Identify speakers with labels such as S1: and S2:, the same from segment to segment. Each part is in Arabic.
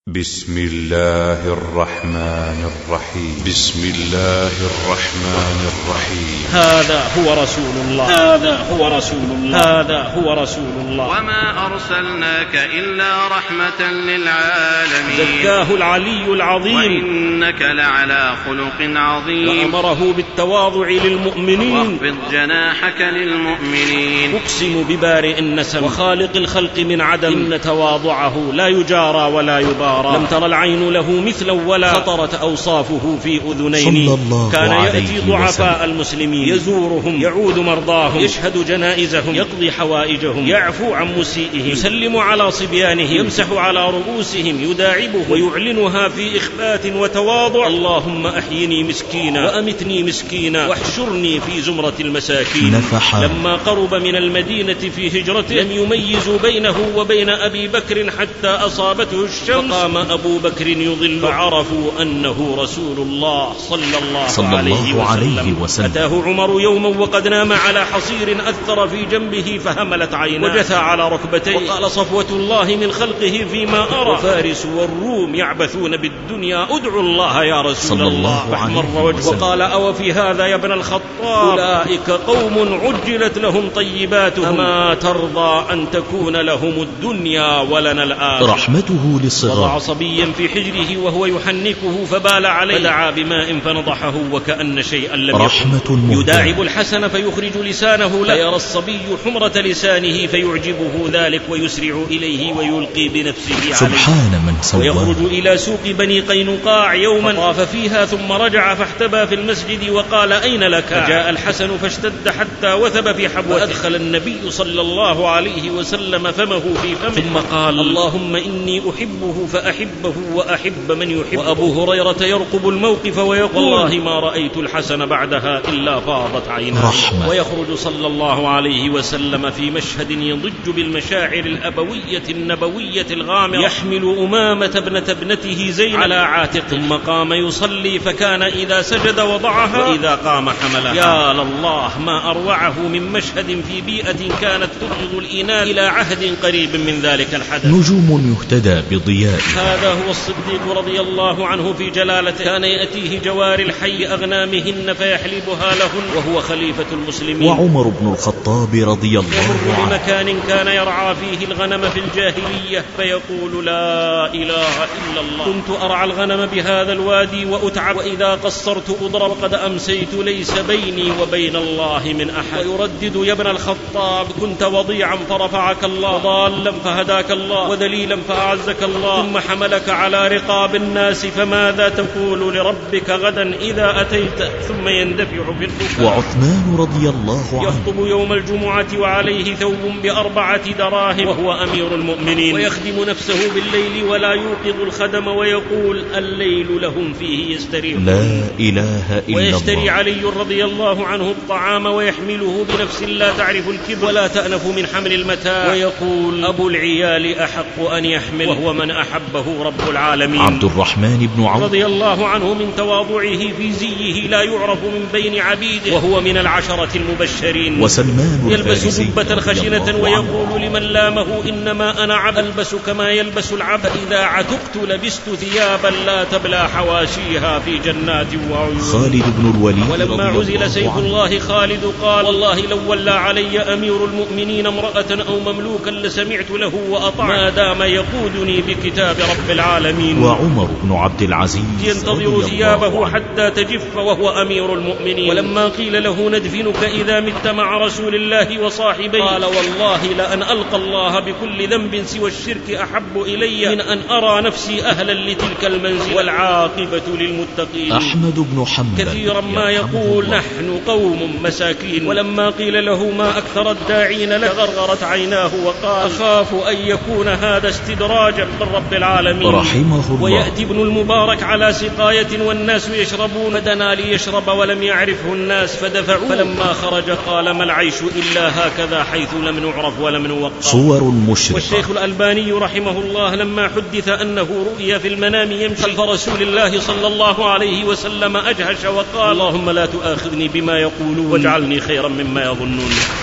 S1: بسم الله الرحمن الرحيم. بسم الله الرحمن الرحيم.
S2: هذا هو رسول الله، هذا هو رسول الله، هذا هو رسول الله.
S3: وما أرسلناك إلا رحمة للعالمين.
S2: زكاه العلي العظيم،
S3: وإنك لعلى خلق عظيم.
S2: وأمره بالتواضع للمؤمنين،
S3: واخفض جناحك للمؤمنين.
S2: أقسم ببارئ النسم وخالق الخلق من عدم، إن تواضعه لا يجارى ولا يبارى. لم تر العين له مثلا ولا خطرت أوصافه في أذنين. كان يأتي ضعفاء المسلمين يزورهم، يعود مرضاهم، يشهد جنائزهم، يقضي حوائجهم، يعفو عن مسيئهم، يسلم على صبيانهم، يمسح على رؤوسهم، يداعبهم ويعلنها في إخبات وتواضع. اللهم أحيني مسكينا وأمتني مسكينا واحشرني في زمرة المساكين. لما قرب من المدينة في هجرته لم يميزوا بينه وبين أبي بكر حتى أصابته الشمس، قام أبو بكر يضل، فعرفوا أنه رسول الله صلى الله عليه وسلم. أتاه عمر يوما وقد نام على حصير أثر في جنبه فهملت عيناه، وجثى على ركبتيه وقال صفوة الله من خلقه فيما أرى، وفارس والروم يعبثون بالدنيا، ادعوا الله يا رسول الله. فاحمر وجهه وقال أو في هذا يا ابن الخطاب، أولئك قوم عجلت لهم طيباتهم، أما ترضى أن تكون لهم الدنيا ولنا الآخرة.
S4: رحمته للصغار.
S2: صبيا في حجره وهو يحنكه فبال عليه، فدعا بماء فنضحه وكأن شيئا لم يكن. يداعب الحسن فيخرج لسانه لا يرى الصبي حمرة لسانه فيعجبه ذلك ويسرع إليه ويلقي بنفسه عليه.
S4: سبحان من سواه.
S2: ويخرج إلى سوق بني قينقاع يوما طاف فيها ثم رجع فاحتبى في المسجد وقال أين لك؟ فجاء الحسن فاشتد حتى وثب في حبوته، وأدخل النبي صلى الله عليه وسلم فمه في فمه ثم قال اللهم إني أحبه فأحبه وأحب من يحب. وأبو هريرة يرقب الموقف ويقول والله ما رأيت الحسن بعدها إلا فاضت عيناه. ويخرج صلى الله عليه وسلم في مشهد يضج بالمشاعر الأبوية النبوية الغامرة، يحمل أمامة ابنته زينب على عاتقه، ثم قام يصلي فكان إذا سجد وضعها وإذا قام حملها. يا لله ما أروعه من مشهد في بيئة كانت تبغض الإناث إلى عهد قريب من ذلك الحدث.
S4: نجوم يهتدى بضياء.
S2: هذا هو الصديق رضي الله عنه في جلالته، كان يأتيه جوار الحي أغنامهن فيحلبها لهن وهو خليفة المسلمين.
S4: وعمر بن الخطاب رضي الله عنه
S2: بمكان كان يرعى فيه الغنم في الجاهلية فيقول لا إله إلا الله، كنت أرعى الغنم بهذا الوادي وأتعب، وإذا قصرت أضرب، وقد أمسيت ليس بيني وبين الله من أحد. ويردد يا ابن الخطاب كنت وضيعا فرفعك الله، وضالا فهداك الله، وذليلا فأعزك الله، ثم حملك على رقاب الناس، فماذا تقول لربك غدا إذا أتيت؟ ثم يندفع في البكاء.
S4: وعثمان رضي الله عنه
S2: يخطب يوم الجمعة وعليه ثوب ب4 دراهم وهو أمير المؤمنين، ويخدم نفسه بالليل ولا يوقظ الخدم، ويقول الليل لهم فيه يستريحون.
S4: لا إله إلا الله.
S2: ويشتري علي رضي الله عنه الطعام ويحمله بنفس لا تعرف الكبر ولا تأنف من حمل المتاع، ويقول أبو العيال أحق أن يحمل، وهو من أحبه رب العالمين.
S4: عبد الرحمن بن عوف
S2: رضي الله عنه من تواضعه في زيه لا يعرف من بين عبيده، وهو من العشرة المبشرين.
S4: وسلمان
S2: يلبس جبة خشنة ويقول لمن لامه إنما أنا عبد، ألبس كما يلبس العبد، إذا عتقت لبست ثيابا لا تبلى حواشيها في جنات وعيون.
S4: خالد بن الوليد
S2: ولما عزل سيف الله خالد قال والله لو ولى علي أمير المؤمنين امرأة أو مملوكا لسمعت له وأطعت، ما دام يقودني بكتاب رب العالمين.
S4: وعمر بن عبد العزيز
S2: ينتظر ثيابه حتى تجف وهو أمير المؤمنين. ولما قيل له ندفنك إذا مت مع رسول الله وصاحبيه قال والله لأن ألقى الله بكل ذنب سوى الشرك أحب إلي من أن أرى نفسي أهلا لتلك المنزل، والعاقبة للمتقين.
S4: أحمد بن حنبل
S2: كثيرا ما يقول نحن قوم مساكين، ولما قيل له ما أكثر الداعين لك غرغرت عيناه وقال أخاف أن يكون هذا استدراجا من رب العالمين
S4: رحمه الله.
S2: ويأتي ابن المبارك على سقاية والناس يشربون، فدنا ليشرب ولم يعرفه الناس فدفعوه، فلما خرج قال ما العيش إلا هكذا حيث لم نعرف ولم نوقر.
S4: صور المشرقة.
S2: والشيخ الألباني رحمه الله لما حدث أنه رؤيا في المنام يمشي خلف رسول الله صلى الله عليه وسلم أجهش وقال اللهم لا تؤاخذني بما يقولون واجعلني خيرا مما يظنون.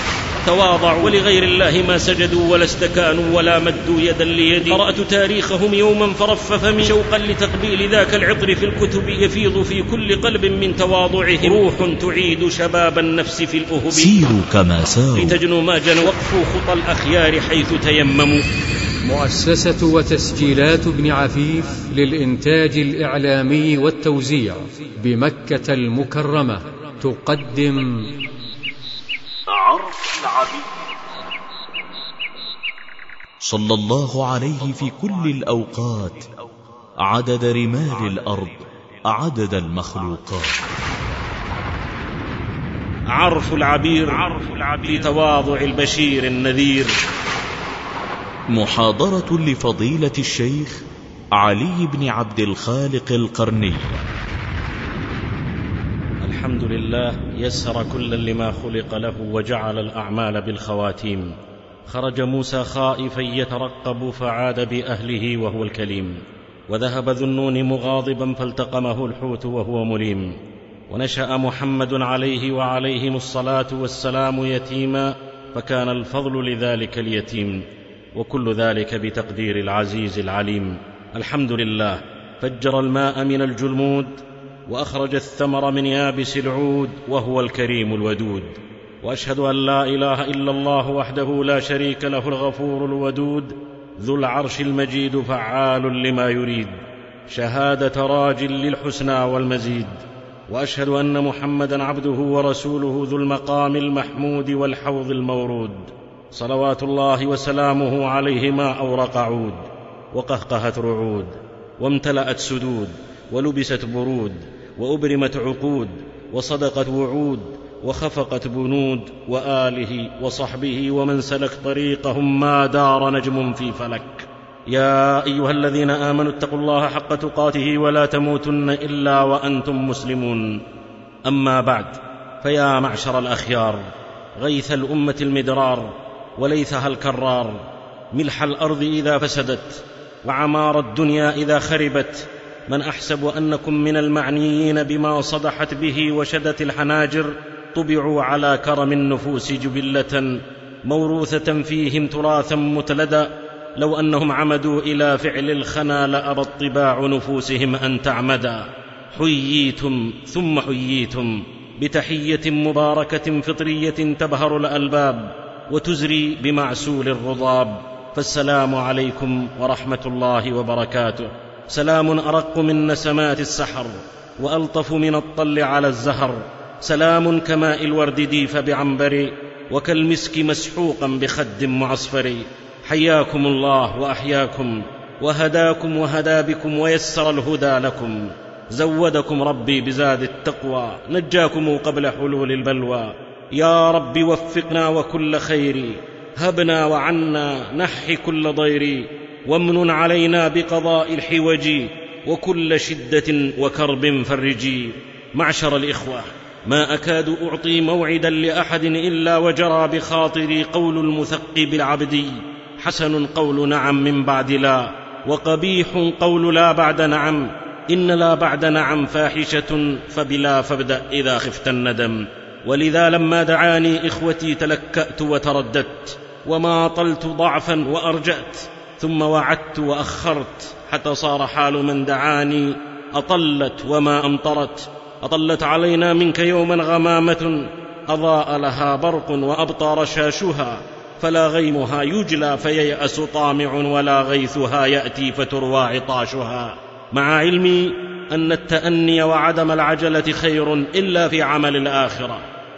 S2: تواضعوا ولغير الله ما سجدوا ولا استكانوا ولا مدوا يدا ليدي. قرأت تاريخهم يوما فرف فمي شوقا لتقبيل ذاك العطر في الكتب، يفيض في كل قلب من تواضعهم روح تعيد شباب النفس في الأهب.
S4: سيروا كما ساروا
S2: لتجنوا ما جنوا، وقفوا خطى الأخيار حيث تيمموا.
S5: مؤسسة وتسجيلات ابن عفيف للإنتاج الإعلامي والتوزيع بمكة المكرمة تقدم
S6: عرف العبيد.
S4: صلى الله عليه في كل الأوقات عدد رمال الأرض، عدد المخلوقات.
S2: عرف العبير في تواضع البشير النذير.
S4: محاضرة لفضيلة الشيخ علي بن عبد الخالق القرني.
S2: الحمد لله يسر كلا لما خلق له وجعل الأعمال بالخواتيم. خرج موسى خائفا يترقب فعاد بأهله وهو الكليم، وذهب ذو النون مغاضبا فالتقمه الحوت وهو مليم. ونشأ محمد عليه وعليهم الصلاة والسلام يتيما، فكان الفضل لذلك اليتيم، وكل ذلك بتقدير العزيز العليم. الحمد لله فجر الماء من الجلمود، وأخرج الثمر من يابس العود، وهو الكريم الودود. وأشهد أن لا إله إلا الله وحده لا شريك له الغفور الودود، ذو العرش المجيد فعال لما يريد، شهادة راج للحسنى والمزيد. وأشهد أن محمدا عبده ورسوله ذو المقام المحمود والحوض المورود، صلوات الله وسلامه عليه ما أورق عود، وقهقهت رعود، وامتلأت سدود، ولبست برود، وأبرمت عقود، وصدقت وعود، وخفقت بنود. وآله وصحبه ومن سلك طريقهم ما دار نجم في فلك. يا أيها الذين آمنوا اتقوا الله حق تقاته ولا تموتن إلا وأنتم مسلمون. أما بعد، فيا معشر الأخيار، غيث الأمة المدرار، وليثها الكرار، ملح الأرض إذا فسدت، وعمار الدنيا إذا خربت، من أحسب أنكم من المعنيين بما صدحت به وشدت الحناجر، طبعوا على كرم النفوس جبلة موروثة فيهم تراثا متلدا. لو أنهم عمدوا إلى فعل الخنا لأبى طباع نفوسهم أن تعمدا. حييتم ثم حييتم بتحية مباركة فطرية تبهر الألباب وتزري بمعسول الرضاب، فالسلام عليكم ورحمة الله وبركاته. سلام أرق من نسمات السحر، وألطف من الطل على الزهر. سلام كماء الورد ديف بعنبر، وكالمسك مسحوقا بخد معصفر. حياكم الله وأحياكم، وهداكم وهدى بكم ويسر الهدى لكم. زودكم ربي بزاد التقوى، نجاكم قبل حلول البلوى. يا رب وفقنا وكل خير، هبنا وعنا نحي كل ضير، وامن علينا بقضاء الحوج، وكل شدة وكرب فرجي. معشر الإخوة، ما أكاد أعطي موعدا لأحد إلا وجرى بخاطري قول المثقب العبدي: حسن قول نعم من بعد لا، وقبيح قول لا بعد نعم. إن لا بعد نعم فاحشة، فبلا فابدأ إذا خفت الندم. ولذا لما دعاني إخوتي تلكأت وترددت، وما طلت ضعفا وأرجأت، ثم وعدت وأخرت، حتى صار حال من دعاني أطلت وما أمطرت. أطلت علينا منك يوما غمامة، أضاء لها برق وأبطى رشاشها، فلا غيمها يجلى فييأس طامع، ولا غيثها يأتي فتروى عطاشها. مع علمي أن التأني وعدم العجلة خير إلا في عمل الآخرة،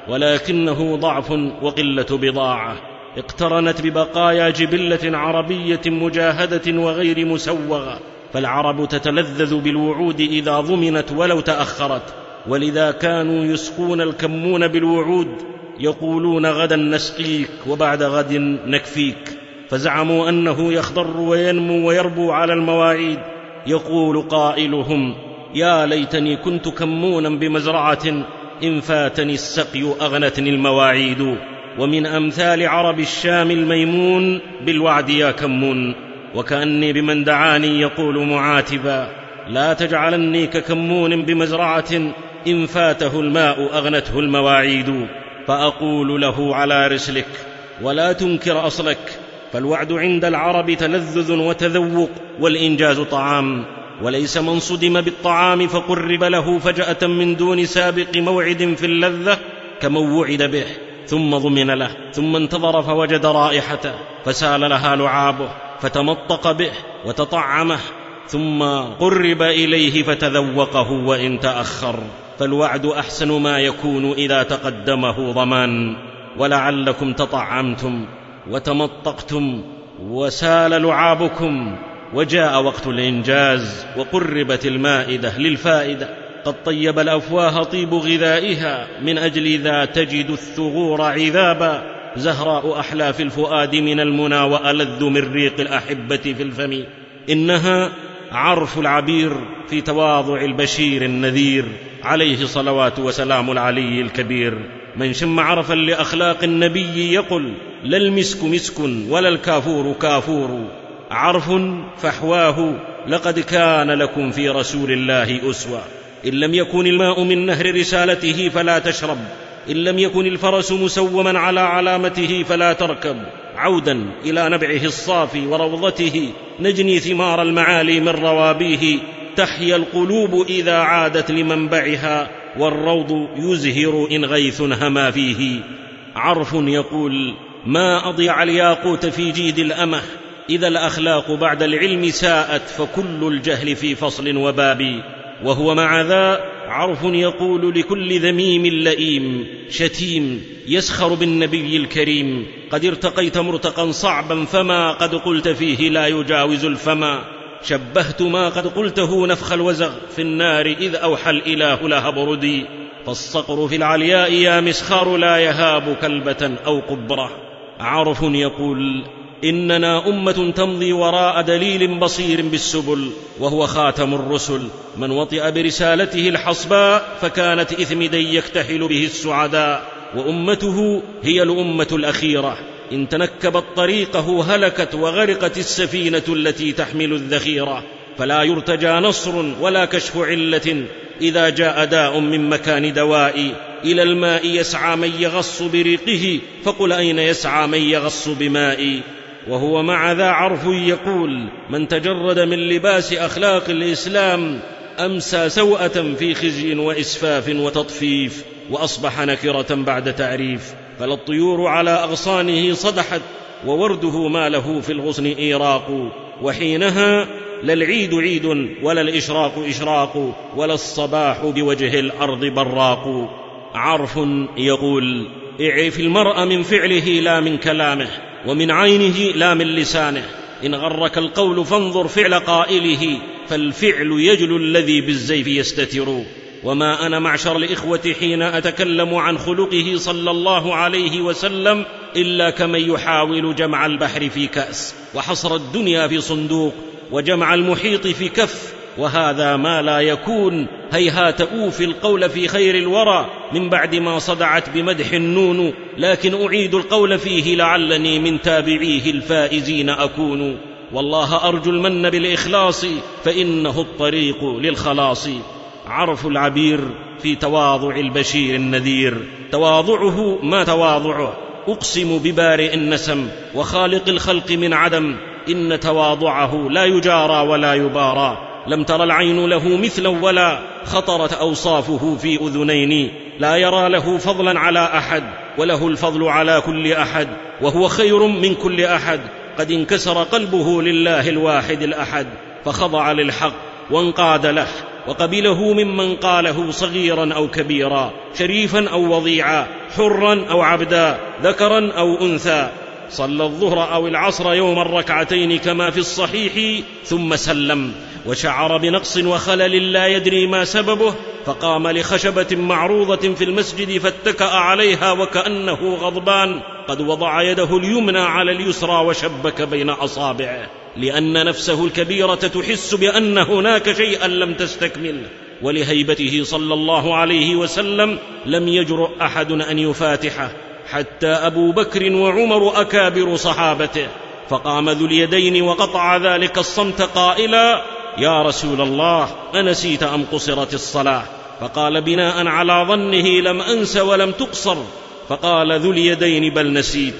S2: ولكنه ضعف وقلة بضاعة اقترنت ببقايا جبلة عربية مجاهدة وغير مسوغة. فالعرب تتلذذ بالوعود إذا ضمنت ولو تأخرت، ولذا كانوا يسقون الكمون بالوعود، يقولون غدا نسقيك وبعد غد نكفيك. فزعموا أنه يخضر وينمو ويربو على المواعيد. يقول قائلهم: يا ليتني كنت كمونا بمزرعة، إن فاتني السقي أغنتني المواعيد. ومن أمثال عرب الشام الميمون بالوعد يا كمون. وكأني بمن دعاني يقول معاتبا: لا تجعلني ككمون بمزرعة، إن فاته الماء أغنته المواعيد. فأقول له على رسلك: ولا تنكر أصلك، فالوعد عند العرب تلذذ وتذوق، والإنجاز طعام، وليس من صدم بالطعام فقرب له فجأة من دون سابق موعد في اللذة كمن وعد به ثم ضمن له، ثم انتظر فوجد رائحته فسال لها لعابه فتمطق به وتطعمه، ثم قرب إليه فتذوقه وإن تأخر. فالوعد أحسن ما يكون إذا تقدمه ضمان. ولعلكم تطعمتم وتمطقتم وسال لعابكم، وجاء وقت الإنجاز وقربت المائدة للفائدة، قد طيب الأفواه طيب غذائها، من أجل ذا تجد الثغور عذابا، زهراء أحلى في الفؤاد من المنى، وألذ من ريق الأحبة في الفم. إنها عرف العبير في تواضع البشير النذير، عليه صلوات وسلام العلي الكبير. من شم عرفا لأخلاق النبي يقل: لا المسك مسك ولا الكافور كافور، عرف فحواه لقد كان لكم في رسول الله أسوة. إن لم يكن الماء من نهر رسالته فلا تشرب، إن لم يكن الفرس مسوما على علامته فلا تركب. عودا إلى نبعه الصافي وروضته نجني ثمار المعالي من روابيه، تحيا القلوب إذا عادت لمنبعها، والروض يزهر إن غيث هما فيه. عرف يقول: ما أضيع الياقوت في جيد الأمه، إذا الأخلاق بعد العلم ساءت، فكل الجهل في فصل وباب. وهو مع ذا عرف يقول لكل ذميم لئيم شتيم يسخر بالنبي الكريم: قد ارتقيت مرتقا صعبا، فما قد قلت فيه لا يجاوز الفما. شبهت ما قد قلته نفخ الوزغ في النار، إذ أوحى الإله لها بردي. فالصقر في العلياء يا مسخار، لا يهاب كلبة أو قبرة. عرف يقول: إننا أمة تمضي وراء دليل بصير بالسبل، وهو خاتم الرسل. من وطئ برسالته الحصباء، فكانت إثمدا يكتحل به السعداء، وأمته هي الأمة الأخيرة. إن تنكبت طريقه هلكت، وغرقت السفينة التي تحمل الذخيرة. فلا يرتجى نصر ولا كشف علة، إذا جاء داء من مكان دوائي. إلى الماء يسعى من يغص بريقه، فقل أين يسعى من يغص بمائي. وهو مع ذا عرف يقول: من تجرد من لباس أخلاق الإسلام، أمسى سوءة في خزي وإسفاف وتطفيف، وأصبح نكرة بعد تعريف. فلا الطيور على أغصانه صدحت، وورده ما له في الغصن إيراق. وحينها لا العيد عيد ولا الإشراق إشراق، ولا الصباح بوجه الأرض براق. عرف يقول: اعرف المرء من فعله لا من كلامه، ومن عينه لا من لسانه. إن غرك القول فانظر فعل قائله، فالفعل يجل الذي بالزيف يستتر. وما أنا معشر الإخوة حين أتكلم عن خلقه صلى الله عليه وسلم إلا كمن يحاول جمع البحر في كأس، وحصر الدنيا في صندوق، وجمع المحيط في كف. وهذا ما لا يكون، هيهات أوفي القول في خير الورى، من بعد ما صدعت بمدح النون. لكن أعيد القول فيه لعلني من تابعيه الفائزين أكون. والله أرجو المن بالإخلاص، فإنه الطريق للخلاص. عرف العبير في تواضع البشير النذير، تواضعه ما تواضعه. أقسم ببارئ النسم وخالق الخلق من عدم، إن تواضعه لا يجارى ولا يبارى. لم تر العين له مثلا ولا خطرت أوصافه في أذنين. لا يرى له فضلا على أحد، وله الفضل على كل أحد، وهو خير من كل أحد. قد انكسر قلبه لله الواحد الأحد، فخضع للحق وانقاد له، وقبله ممن قاله صغيرا أو كبيرا، شريفا أو وضيعا، حرا أو عبدا، ذكرا أو أنثى. صلى الظهر أو العصر يوما ركعتين كما في الصحيح، ثم سلم، وشعر بنقص وخلل لا يدري ما سببه، فقام لخشبة معروضة في المسجد فاتكأ عليها وكأنه غضبان، قد وضع يده اليمنى على اليسرى وشبك بين أصابعه، لأن نفسه الكبيرة تحس بأن هناك شيئا لم تستكمل. ولهيبته صلى الله عليه وسلم لم يجرؤ أحد أن يفاتحه، حتى أبو بكر وعمر أكابر صحابته. فقام ذو اليدين وقطع ذلك الصمت قائلا: يا رسول الله، أنسيت أم قصرت الصلاة؟ فقال بناء على ظنه: لم أنس ولم تقصر. فقال ذو اليدين: بل نسيت.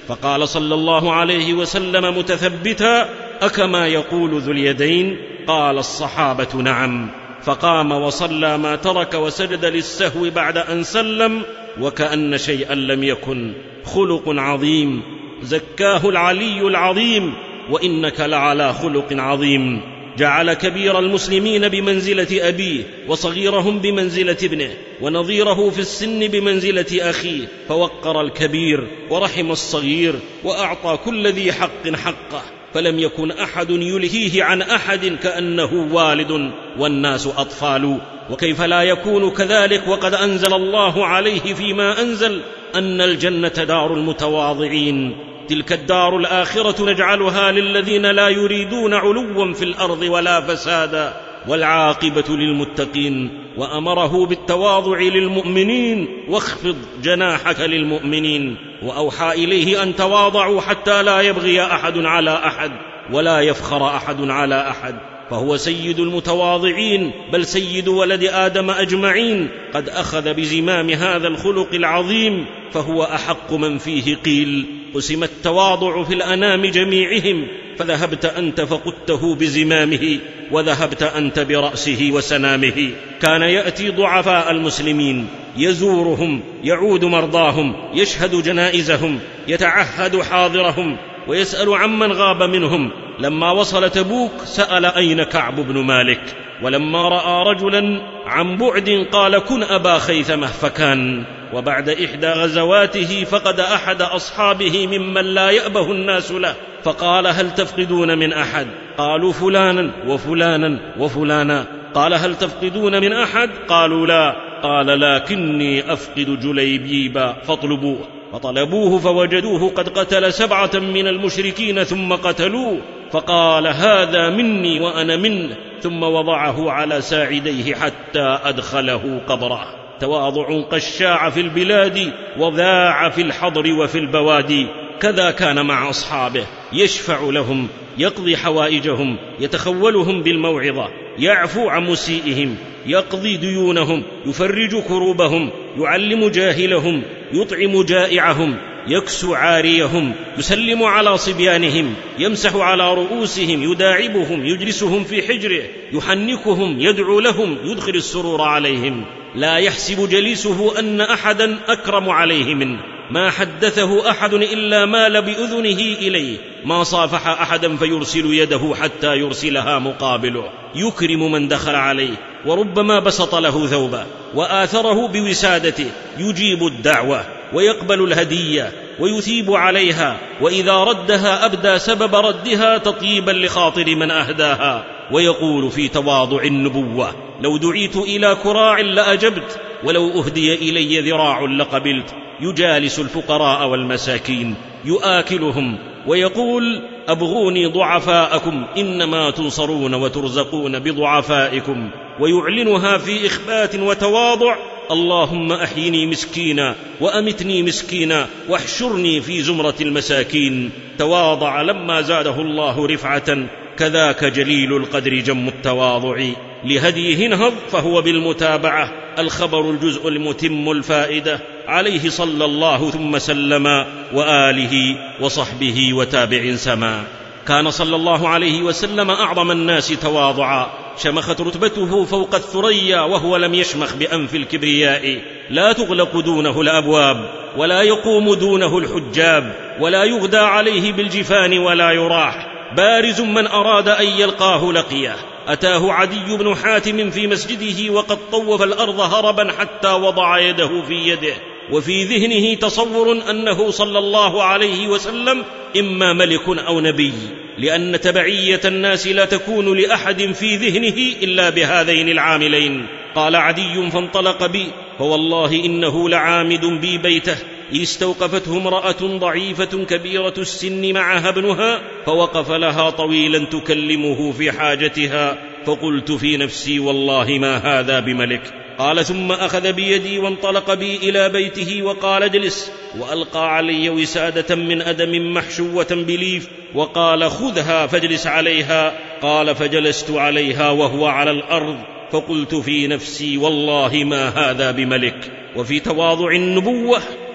S2: فقال صلى الله عليه وسلم متثبتا: أكما يقول ذو اليدين؟ قال الصحابة: نعم. فقام وصلى ما ترك وسجد للسهو بعد أن سلم وكأن شيئا لم يكن. خلق عظيم زكاه العلي العظيم، وإنك لعلى خلق عظيم. جعل كبير المسلمين بمنزلة أبيه، وصغيرهم بمنزلة ابنه، ونظيره في السن بمنزلة أخيه، فوقر الكبير ورحم الصغير، وأعطى كل ذي حق حقه، فلم يكن أحد يلهيه عن أحد كأنه والد والناس أطفال. وكيف لا يكون كذلك وقد أنزل الله عليه فيما أنزل أن الجنة دار المتواضعين، تلك الدار الآخرة نجعلها للذين لا يريدون علوا في الأرض ولا فسادا والعاقبة للمتقين. وأمره بالتواضع للمؤمنين: واخفض جناحك للمؤمنين. وأوحى إليه أن تواضعوا حتى لا يبغي أحد على أحد ولا يفخر أحد على أحد، فهو سيد المتواضعين، بل سيد ولد آدم أجمعين. قد أخذ بزمام هذا الخلق العظيم، فهو أحق من فيه قيل. قسم التواضع في الأنام جميعهم، فذهبت أنت فقدته بزمامه، وذهبت أنت برأسه وسنامه. كان يأتي ضعفاء المسلمين يزورهم، يعود مرضاهم، يشهد جنائزهم، يتعهد حاضرهم، ويسأل عمن غاب منهم. لما وصل تبوك سأل: أين كعب بن مالك؟ ولما رأى رجلا عن بعد قال: كن أبا خيثمة، فكان. وبعد 1 غزواته فقد أحد أصحابه ممن لا يأبه الناس له، فقال: هل تفقدون من أحد؟ قالوا: فلانا وفلانا وفلانا. قال: هل تفقدون من أحد؟ قالوا: لا. قال: لكني أفقد جليبيبا فاطلبوه. فطلبوه فوجدوه قد قتل 7 من المشركين ثم قتلوه، فقال: هذا مني وأنا منه، ثم وضعه على ساعديه حتى أدخله قبره. تواضع قد شاع في البلاد وذاع في الحضر وفي البوادي. كذا كان مع أصحابه، يشفع لهم، يقضي حوائجهم، يتخولهم بالموعظة، يعفو عن مسيئهم، يقضي ديونهم، يفرج كروبهم، يعلم جاهلهم، يطعم جائعهم، يكسو عاريهم، يسلم على صبيانهم، يمسح على رؤوسهم، يداعبهم، يجلسهم في حجره، يحنكهم، يدعو لهم، يدخل السرور عليهم. لا يحسب جليسه أن أحدا أكرم عليه منه. ما حدثه أحد إلا مال بأذنه إليه، ما صافح أحدا فيرسل يده حتى يرسلها مقابله. يكرم من دخل عليه، وربما بسط له ثوبه وآثره بوسادته. يجيب الدعوة ويقبل الهدية ويثيب عليها، وإذا ردها أبدى سبب ردها تطيبا لخاطر من أهداها. ويقول في تواضع النبوة: لو دعيت إلى كراع لأجبت، ولو أهدي إلي ذراع لقبلت. يجالس الفقراء والمساكين، يآكلهم، ويقول: أبغوني ضعفاءكم، إنما تنصرون وترزقون بضعفائكم. ويعلنها في إخبات وتواضع: اللهم أحيني مسكينا وأمتني مسكينا واحشرني في زمرة المساكين. تواضع لما زاده الله رفعة، كذاك جليل القدر جم التواضع. لهديه انهض فهو بالمتابعة، الخبر الجزء المتم الفائدة. عليه صلى الله ثم سلم، وآله وصحبه وتابع سما. كان صلى الله عليه وسلم أعظم الناس تواضعا، شمخت رتبته فوق الثريا وهو لم يشمخ بأنف الكبرياء. لا تغلق دونه الأبواب، ولا يقوم دونه الحجاب، ولا يغدى عليه بالجفان ولا يراح. بارز من أراد أن يلقاه لقيه. أتاه عدي بن حاتم في مسجده وقد طوف الأرض هربا حتى وضع يده في يده، وفي ذهنه تصور أنه صلى الله عليه وسلم إما ملك أو نبي، لأن تبعية الناس لا تكون لأحد في ذهنه إلا بهذين العاملين. قال عدي: فانطلق بي، فوالله إنه لعامد بي بيته، إذ استوقفته امرأة ضعيفة كبيرة السن معها ابنها، فوقف لها طويلا تكلمه في حاجتها، فقلت في نفسي: والله ما هذا بملك. قال: ثم أخذ بيدي وانطلق بي إلى بيته وقال: اجلس، وألقى علي وسادة من أدم محشوة بليف، وقال: خذها فاجلس عليها. قال: فجلست عليها وهو على الأرض، فقلت في نفسي: والله ما هذا بملك. وفي تواضع النبوة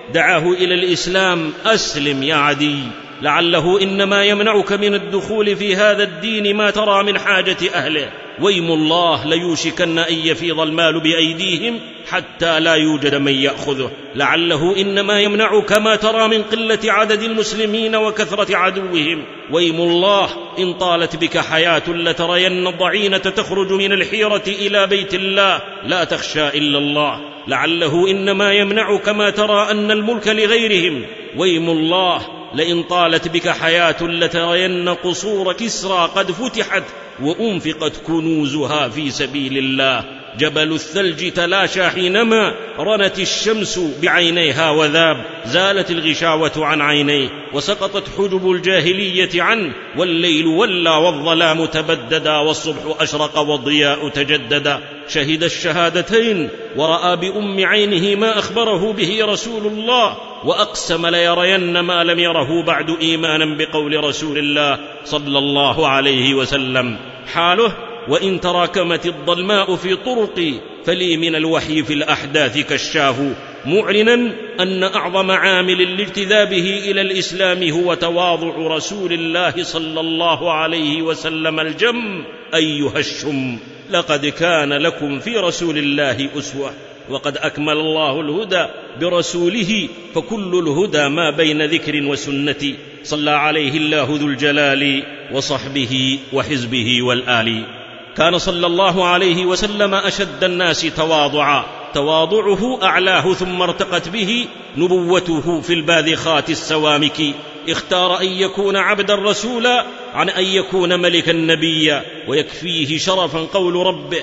S2: دعاه إلى الإسلام: أسلم يا عدي، لعله إنما يمنعك من الدخول في هذا الدين ما ترى من حاجة أهله، ويم الله ليوشكن أن يفيض المال بأيديهم حتى لا يوجد من يأخذه، لعله إنما يمنعك ما ترى من قلة عدد المسلمين وكثرة عدوهم، ويم الله إن طالت بك حياة لترين الضعينة تخرج من الحيرة إلى بيت الله لا تخشى إلا الله، لعله إنما يمنعك ما ترى أن الملك لغيرهم، ويم الله لئن طالت بك حياة لترين قصور كسرى قد فتحت وأنفقت كنوزها في سبيل الله، جبل الثلج تلاشى حينما رنت الشمس بعينيها وذاب، زالت الغشاوة عن عينيه وسقطت حجب الجاهلية عنه، والليل ولى والظلام تبددا والصبح أشرق والضياء تجددا، شهد الشهادتين ورأى بأم عينه ما أخبره به رسول الله، وأقسم ليرين ما لم يره بعد إيمانا بقول رسول الله صلى الله عليه وسلم. حاله: وإن تراكمت الظلماء في طرقي فلي من الوحي في الأحداث كشاف، معلنا أن أعظم عامل لاجتذابه إلى الإسلام هو تواضع رسول الله صلى الله عليه وسلم الجم. أيها الشم، لقد كان لكم في رسول الله أسوة، وقد أكمل الله الهدى برسوله، فكل الهدى ما بين ذكر وسنة، صلى عليه الله ذو الجلال وصحبه وحزبه والآل. كان صلى الله عليه وسلم أشد الناس تواضعا، تواضعه أعلاه ثم ارتقت به نبوته في الباذخات السوامك، اختار أن يكون عبدا رسولا عن أن يكون ملكا نبيا، ويكفيه شرفا قول ربه: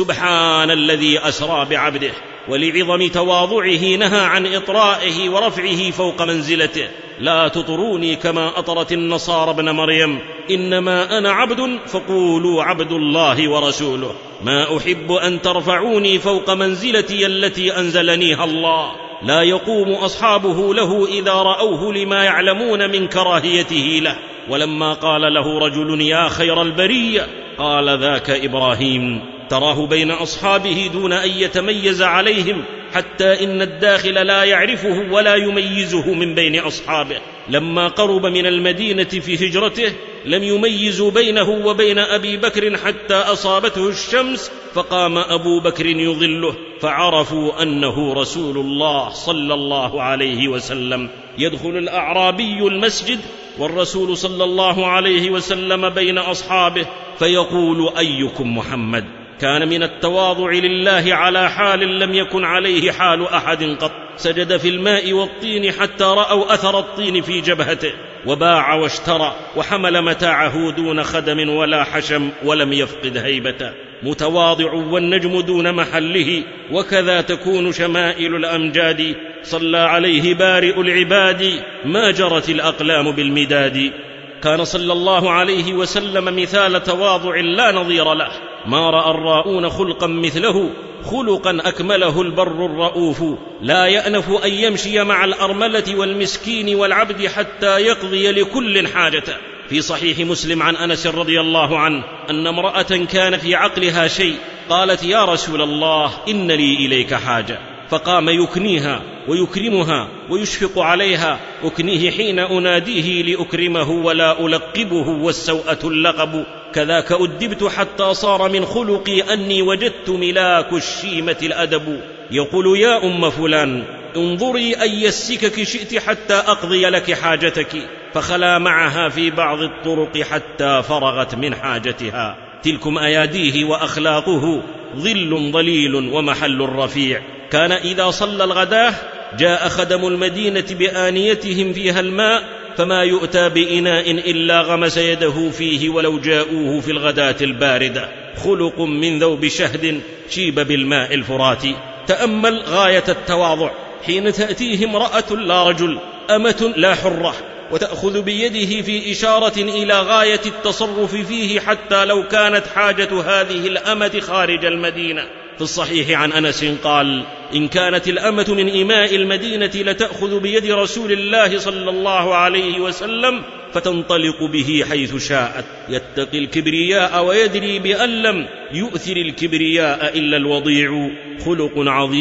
S2: سبحان الذي أسرى بعبده، ولعظم تواضعه نهى عن إطرائه ورفعه فوق منزلته: لا تطروني كما أطرت النصارى ابن مريم، إنما أنا عبد فقولوا عبد الله ورسوله، ما أحب أن ترفعوني فوق منزلتي التي أنزلنيها الله. لا يقوم أصحابه له إذا رأوه لما يعلمون من كراهيته له، ولما قال له رجل: يا خير البرية، قال: ذاك إبراهيم. تراه بين أصحابه دون أن يتميز عليهم، حتى إن الداخل لا يعرفه ولا يميزه من بين أصحابه. لما قرب من المدينة في هجرته لم يميزوا بينه وبين أبي بكر حتى أصابته الشمس، فقام أبو بكر يظله، فعرفوا أنه رسول الله صلى الله عليه وسلم. يدخل الأعرابي المسجد والرسول صلى الله عليه وسلم بين أصحابه فيقول: أيكم محمد؟ كان من التواضع لله على حال لم يكن عليه حال أحد قط، سجد في الماء والطين حتى رأوا أثر الطين في جبهته، وباع واشترى وحمل متاعه دون خدم ولا حشم ولم يفقد هيبته، متواضع والنجم دون محله، وكذا تكون شمائل الأمجاد. صلى عليه بارئ العباد، ما جرت الأقلام بالمداد. كان صلى الله عليه وسلم مثال تواضع لا نظير له، ما رأى الراؤون خلقا مثله، خلقا أكمله البر الرؤوف، لا يأنف أن يمشي مع الأرملة والمسكين والعبد حتى يقضي لكل حاجته. في صحيح مسلم عن أنس رضي الله عنه أن امرأة كان في عقلها شيء، قالت: يا رسول الله، إن لي إليك حاجة، فقام يكنيها ويكرمها ويشفق عليها: أكنيه حين أناديه لأكرمه ولا ألقبه، والسوءة اللقب، كذاك أدبت حتى صار من خلقي أني وجدت ملاك الشيمة الأدب. يقول: يا أم فلان، انظري أي السكك شئت حتى أقضي لك حاجتك، فخلا معها في بعض الطرق حتى فرغت من حاجتها. تلكم أياديه وأخلاقه، ظل ظليل ومحل رفيع. كان إذا صلى الغداة جاء خدم المدينة بآنيتهم فيها الماء، فما يؤتى بإناء إلا غمس يده فيه ولو جاءوه في الغداة الباردة، خلق من ذوب شهد شيب بالماء الفرات. تأمل غاية التواضع حين تأتيه امرأة لا رجل، أمة لا حرة، وتأخذ بيده في إشارة إلى غاية التصرف فيه، حتى لو كانت حاجة هذه الأمة خارج المدينة. في الصحيح عن أنس قال: إن كانت الأمة من إماء المدينة لتأخذ بيد رسول الله صلى الله عليه وسلم فتنطلق به حيث شاءت، يتقي الكبرياء ويدري بأن لم يؤثر الكبرياء إلا الوضيع. خلق عظيم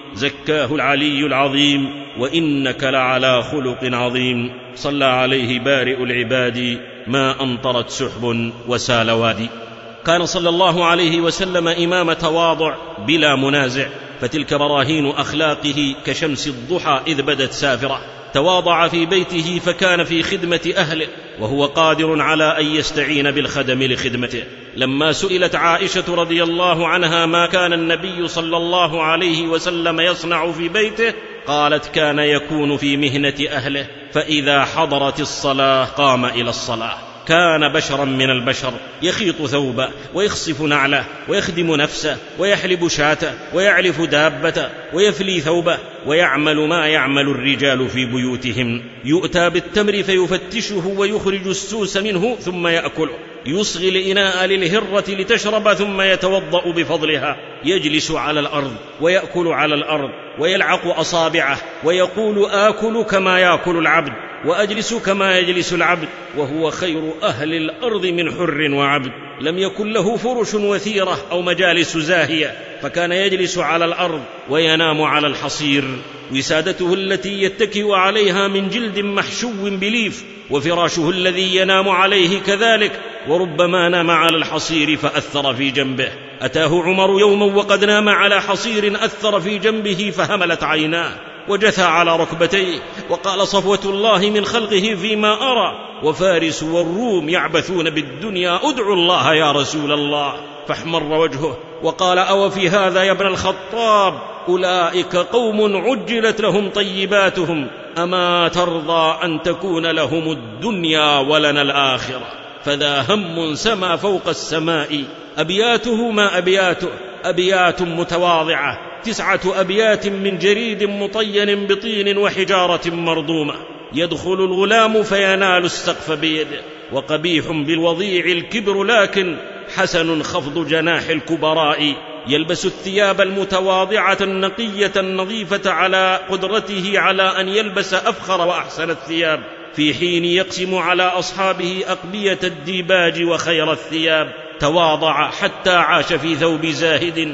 S2: زكاه العلي العظيم وإنك لعلى خلق عظيم. صلى عليه بارئ العباد ما أمطرت سحب وسال وادي. كان صلى الله عليه وسلم إمام تواضع بلا منازع، فتلك براهين أخلاقه كشمس الضحى إذ بدت سافرة. تواضع في بيته فكان في خدمة أهله، وهو قادر على أن يستعين بالخدم لخدمته. لما سئلت عائشة رضي الله عنها ما كان النبي صلى الله عليه وسلم يصنع في بيته، قالت كان يكون في مهنة أهله، فإذا حضرت الصلاة قام إلى الصلاة. كان بشرا من البشر، يخيط ثوبه ويخصف نعله ويخدم نفسه ويحلب شاته ويعلف دابته ويفلي ثوبه ويعمل ما يعمل الرجال في بيوتهم. يؤتى بالتمر فيفتشه ويخرج السوس منه ثم يأكله، يصغي الإناء للهرة لتشرب ثم يتوضأ بفضلها. يجلس على الأرض ويأكل على الأرض ويلعق أصابعه ويقول آكل كما يأكل العبد وأجلس كما يجلس العبد، وهو خير أهل الأرض من حر وعبد. لم يكن له فرش وثيرة أو مجالس زاهية، فكان يجلس على الأرض وينام على الحصير. وسادته التي يتكئ عليها من جلد محشو بليف، وفراشه الذي ينام عليه كذلك، وربما نام على الحصير فأثر في جنبه. أتاه عمر يوما وقد نام على حصير أثر في جنبه فهملت عيناه وجثى على ركبتيه وقال صفوة الله من خلقه فيما أرى، وفارس والروم يعبثون بالدنيا، أدعو الله يا رسول الله. فاحمر وجهه وقال أو في هذا يا ابن الخطاب أولئك قوم عجلت لهم طيباتهم، أما ترضى أن تكون لهم الدنيا ولنا الآخرة؟ فذا هم سما فوق السماء، أبياته ما أبياته، أبيات متواضعة، 9 أبيات من جريد مطين بطين وحجارة مرضومة. يدخل الغلام فينال السقف بيده، وقبيح بالوضيع الكبر، لكن حسن خفض جناح الكبراء. يلبس الثياب المتواضعة النقية النظيفة على قدرته على أن يلبس أفخر وأحسن الثياب، في حين يقسم على أصحابه أقبية الديباج وخير الثياب. تواضع حتى عاش في ثوب زاهد،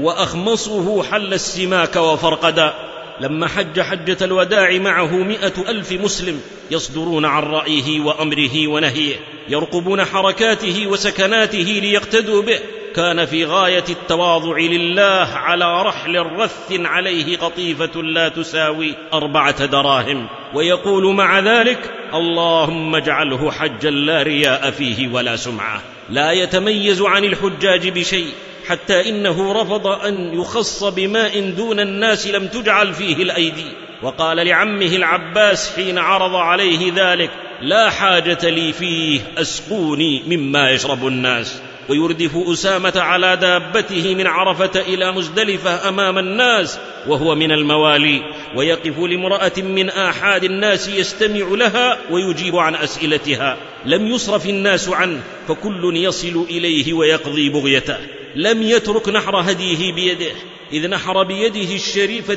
S2: وأخمصه حل السماك وفرقدا. لما حج حجة الوداع معه 100,000 مسلم يصدرون عن رأيه وأمره ونهيه، يرقبون حركاته وسكناته ليقتدوا به. كان في غاية التواضع لله على رحل رث عليه قطيفة لا تساوي 4 دراهم، ويقول مع ذلك اللهم اجعله حجا لا رياء فيه ولا سمعة. لا يتميز عن الحجاج بشيء، حتى إنه رفض أن يخص بماء دون الناس لم تجعل فيه الأيدي، وقال لعمه العباس حين عرض عليه ذلك لا حاجة لي فيه، أسقوني مما يشرب الناس. ويردف أسامة على دابته من عرفة إلى مزدلفة أمام الناس وهو من الموالي، ويقف لامرأة من آحاد الناس يستمع لها ويجيب عن أسئلتها. لم يصرف الناس عنه، فكل يصل إليه ويقضي بغيته. لم يترك نحر هديه بيده، إذ نحر بيده الشريفة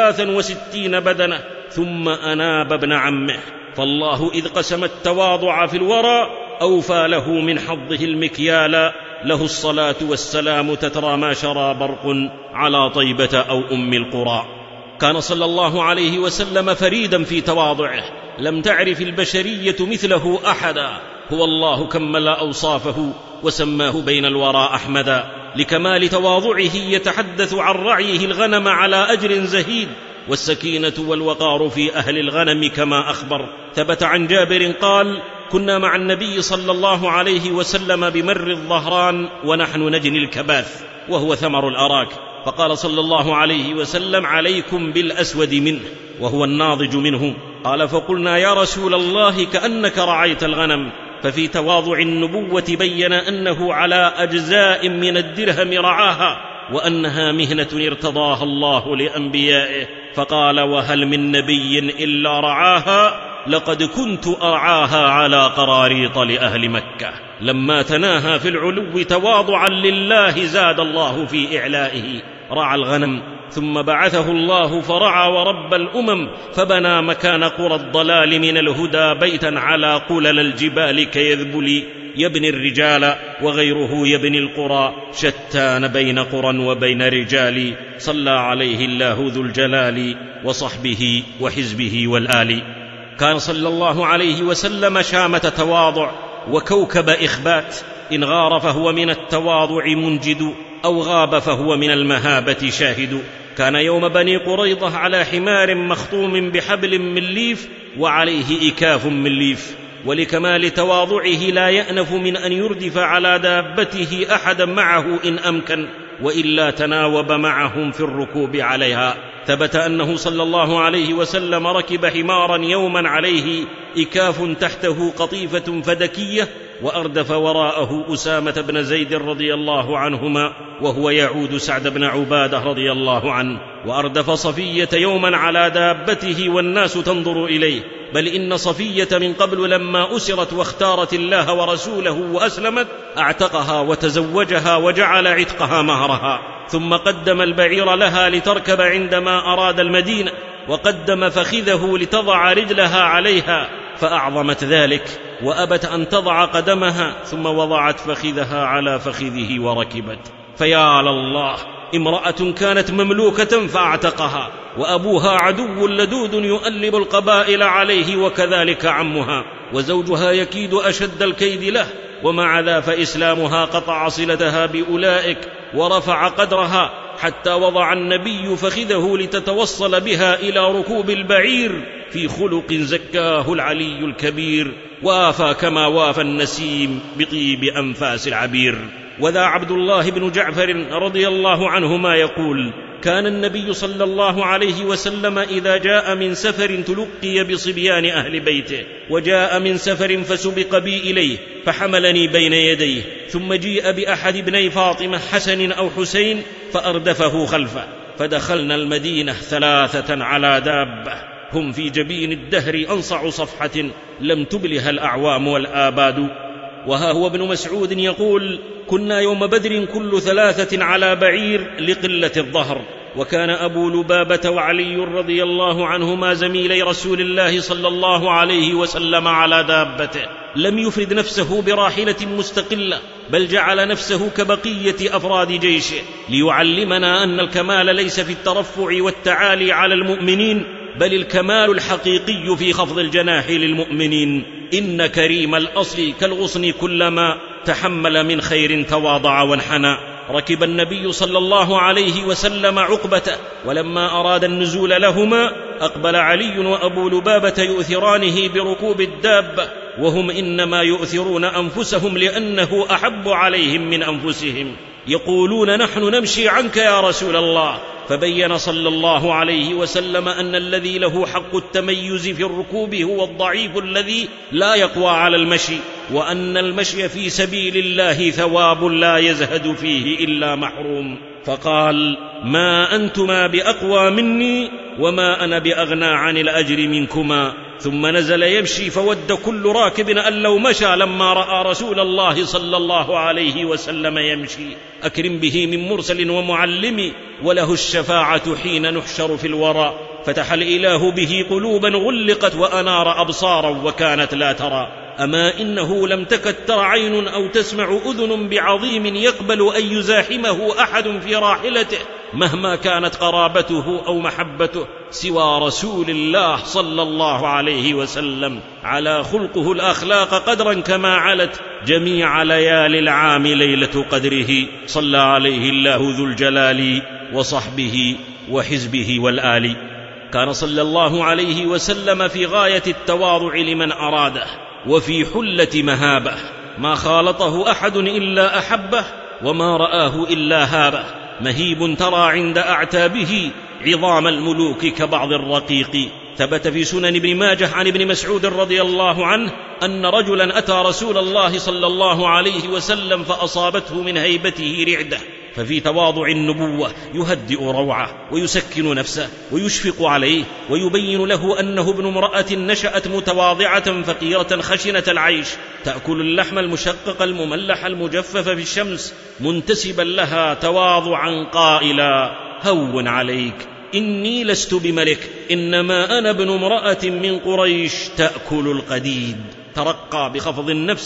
S2: 63 بدنة، ثم أناب ابن عمه. فالله إذ قسم التواضع في الورى أوفى له من حظه المكيال. له الصلاة والسلام تترى ما شرى برق على طيبة أو أم القرى. كان صلى الله عليه وسلم فريدا في تواضعه، لم تعرف البشرية مثله أحدا. هو الله كمل أوصافه وسماه بين الورى أحمدا. لكمال تواضعه يتحدث عن رعيه الغنم على أجر زهيد، والسكينة والوقار في أهل الغنم كما أخبر. ثبت عن جابر قال كنا مع النبي صلى الله عليه وسلم بمر الظهران ونحن نجني الكباث وهو ثمر الأراك، فقال صلى الله عليه وسلم عليكم بالأسود منه وهو الناضج منه. قال فقلنا يا رسول الله كأنك رعيت الغنم. ففي تواضع النبوة بين أنه على أجزاء من الدرهم رعاها، وأنها مهنة ارتضاها الله لأنبيائه. فقال وهل من نبي إلا رعاها؟ لقد كنت أرعاها على قراريط لأهل مكة. لما تناهى في العلو تواضعا لله زاد الله في إعلائه. رعى الغنم ثم بعثه الله فرعى ورب الأمم، فبنى مكان قرى الضلال من الهدى بيتا على قلل الجبال كيذبل. يبني الرجال وغيره يبني القرى، شتان بين قرى وبين رجال، صلى عليه الله ذو الجلال وصحبه وحزبه والآل. كان صلى الله عليه وسلم شامة تواضع وكوكب إخبات، إن غار فهو من التواضع منجد، أو غاب فهو من المهابة شاهد. كان يوم بني قريظة على حمار مخطوم بحبل من ليف وعليه إكاف من ليف، ولكمال تواضعه لا يأنف من أن يردف على دابته أحدا معه إن أمكن، وإلا تناوب معهم في الركوب عليها. ثبت أنه صلى الله عليه وسلم ركب حمارا يوما عليه إكاف تحته قطيفة فدكية، وأردف وراءه أسامة بن زيد رضي الله عنهما وهو يعود سعد بن عبادة رضي الله عنه، وأردف صفية يوما على دابته والناس تنظر إليه، بل إن صفية من قبل لما أسرت واختارت الله ورسوله وأسلمت اعتقها وتزوجها وجعل عتقها مهرها، ثم قدم البعير لها لتركب عندما أراد المدينة، وقدم فخذه لتضع رجلها عليها، فأعظمت ذلك وأبت أن تضع قدمها، ثم وضعت فخذها على فخذه وركبت. فيا لله، امرأة كانت مملوكة فاعتقها، وأبوها عدو لدود يؤلب القبائل عليه، وكذلك عمها، وزوجها يكيد أشد الكيد له، ومع ذا فإسلامها قطع صلتها بأولئك ورفع قدرها، حتى وضع النبي فخذه لتتوصل بها إلى ركوب البعير، في خلق زكاه العلي الكبير، وافى كما وافى النسيم بطيب أنفاس العبير. وذا عبد الله بن جعفر رضي الله عنهما يقول: كان النبي صلى الله عليه وسلم إذا جاء من سفر تلقي بصبيان أهل بيته، وجاء من سفر فسبق بي إليه فحملني بين يديه، ثم جيء بأحد ابني فاطمة حسن أو حسين فأردفه خلفه، فدخلنا المدينة 3 على دابة، هم في جبين الدهر أنصع صفحة لم تبلها الأعوام والآباد. وها هو ابن مسعود يقول: كنا يوم بدر كل 3 على بعير لقلة الظهر. وكان أبو لبابة وعلي رضي الله عنهما زميلي رسول الله صلى الله عليه وسلم على دابته، لم يفرد نفسه براحلة مستقلة، بل جعل نفسه كبقية أفراد جيشه، ليعلمنا أن الكمال ليس في الترفع والتعالي على المؤمنين، بل الكمال الحقيقي في خفض الجناح للمؤمنين. إن كريم الأصل كالغصن، كلما تحمل من خير تواضع وانحنى. ركب النبي صلى الله عليه وسلم عقبته، ولما أراد النزول لهما أقبل علي وأبو لبابة يؤثرانه بركوب الدابة، وهم إنما يؤثرون أنفسهم لأنه أحب عليهم من أنفسهم، يقولون: نحن نمشي عنك يا رسول الله. فبين صلى الله عليه وسلم أن الذي له حق التميز في الركوب هو الضعيف الذي لا يقوى على المشي، وأن المشي في سبيل الله ثواب لا يزهد فيه إلا محروم. فقال: ما أنتما بأقوى مني، وما أنا بأغنى عن الأجر منكما. ثم نزل يمشي، فود كل راكب أن لو مشى لما رأى رسول الله صلى الله عليه وسلم يمشي. أكرم به من مرسل ومعلم، وله الشفاعة حين نحشر في الورى. فتح الإله به قلوبا غلقت، وأنار أبصارا وكانت لا ترى. أما إنه لم تكد تر عين أو تسمع أذن بعظيم يقبل أن يزاحمه أحد في راحلته، مهما كانت قرابته أو محبته، سوى رسول الله صلى الله عليه وسلم، على خلقه الأخلاق قدرا كما علت جميع ليالي العام ليلة قدره، صلى عليه الله ذو الجلال وصحبه وحزبه والآل. كان صلى الله عليه وسلم في غاية التواضع لمن أراده، وفي حلة مهابه، ما خالطه أحد إلا أحبه، وما رآه إلا هابه. مهيب ترى عند أعتابه عظام الملوك كبعض الرقيق. ثبت في سنن ابن ماجه عن ابن مسعود رضي الله عنه أن رجلا أتى رسول الله صلى الله عليه وسلم فأصابته من هيبته رعدة، ففي تواضع النبوة يهدئ روعه ويسكن نفسه ويشفق عليه، ويبين له أنه ابن امرأة نشأت متواضعة فقيرة خشنة العيش، تأكل اللحم المشقق المملح المجفف في الشمس، منتسبا لها تواضعا قائلا: هون عليك، إني لست بملك، إنما أنا ابن امرأة من قريش تأكل القديد. ترقى بخفض النفس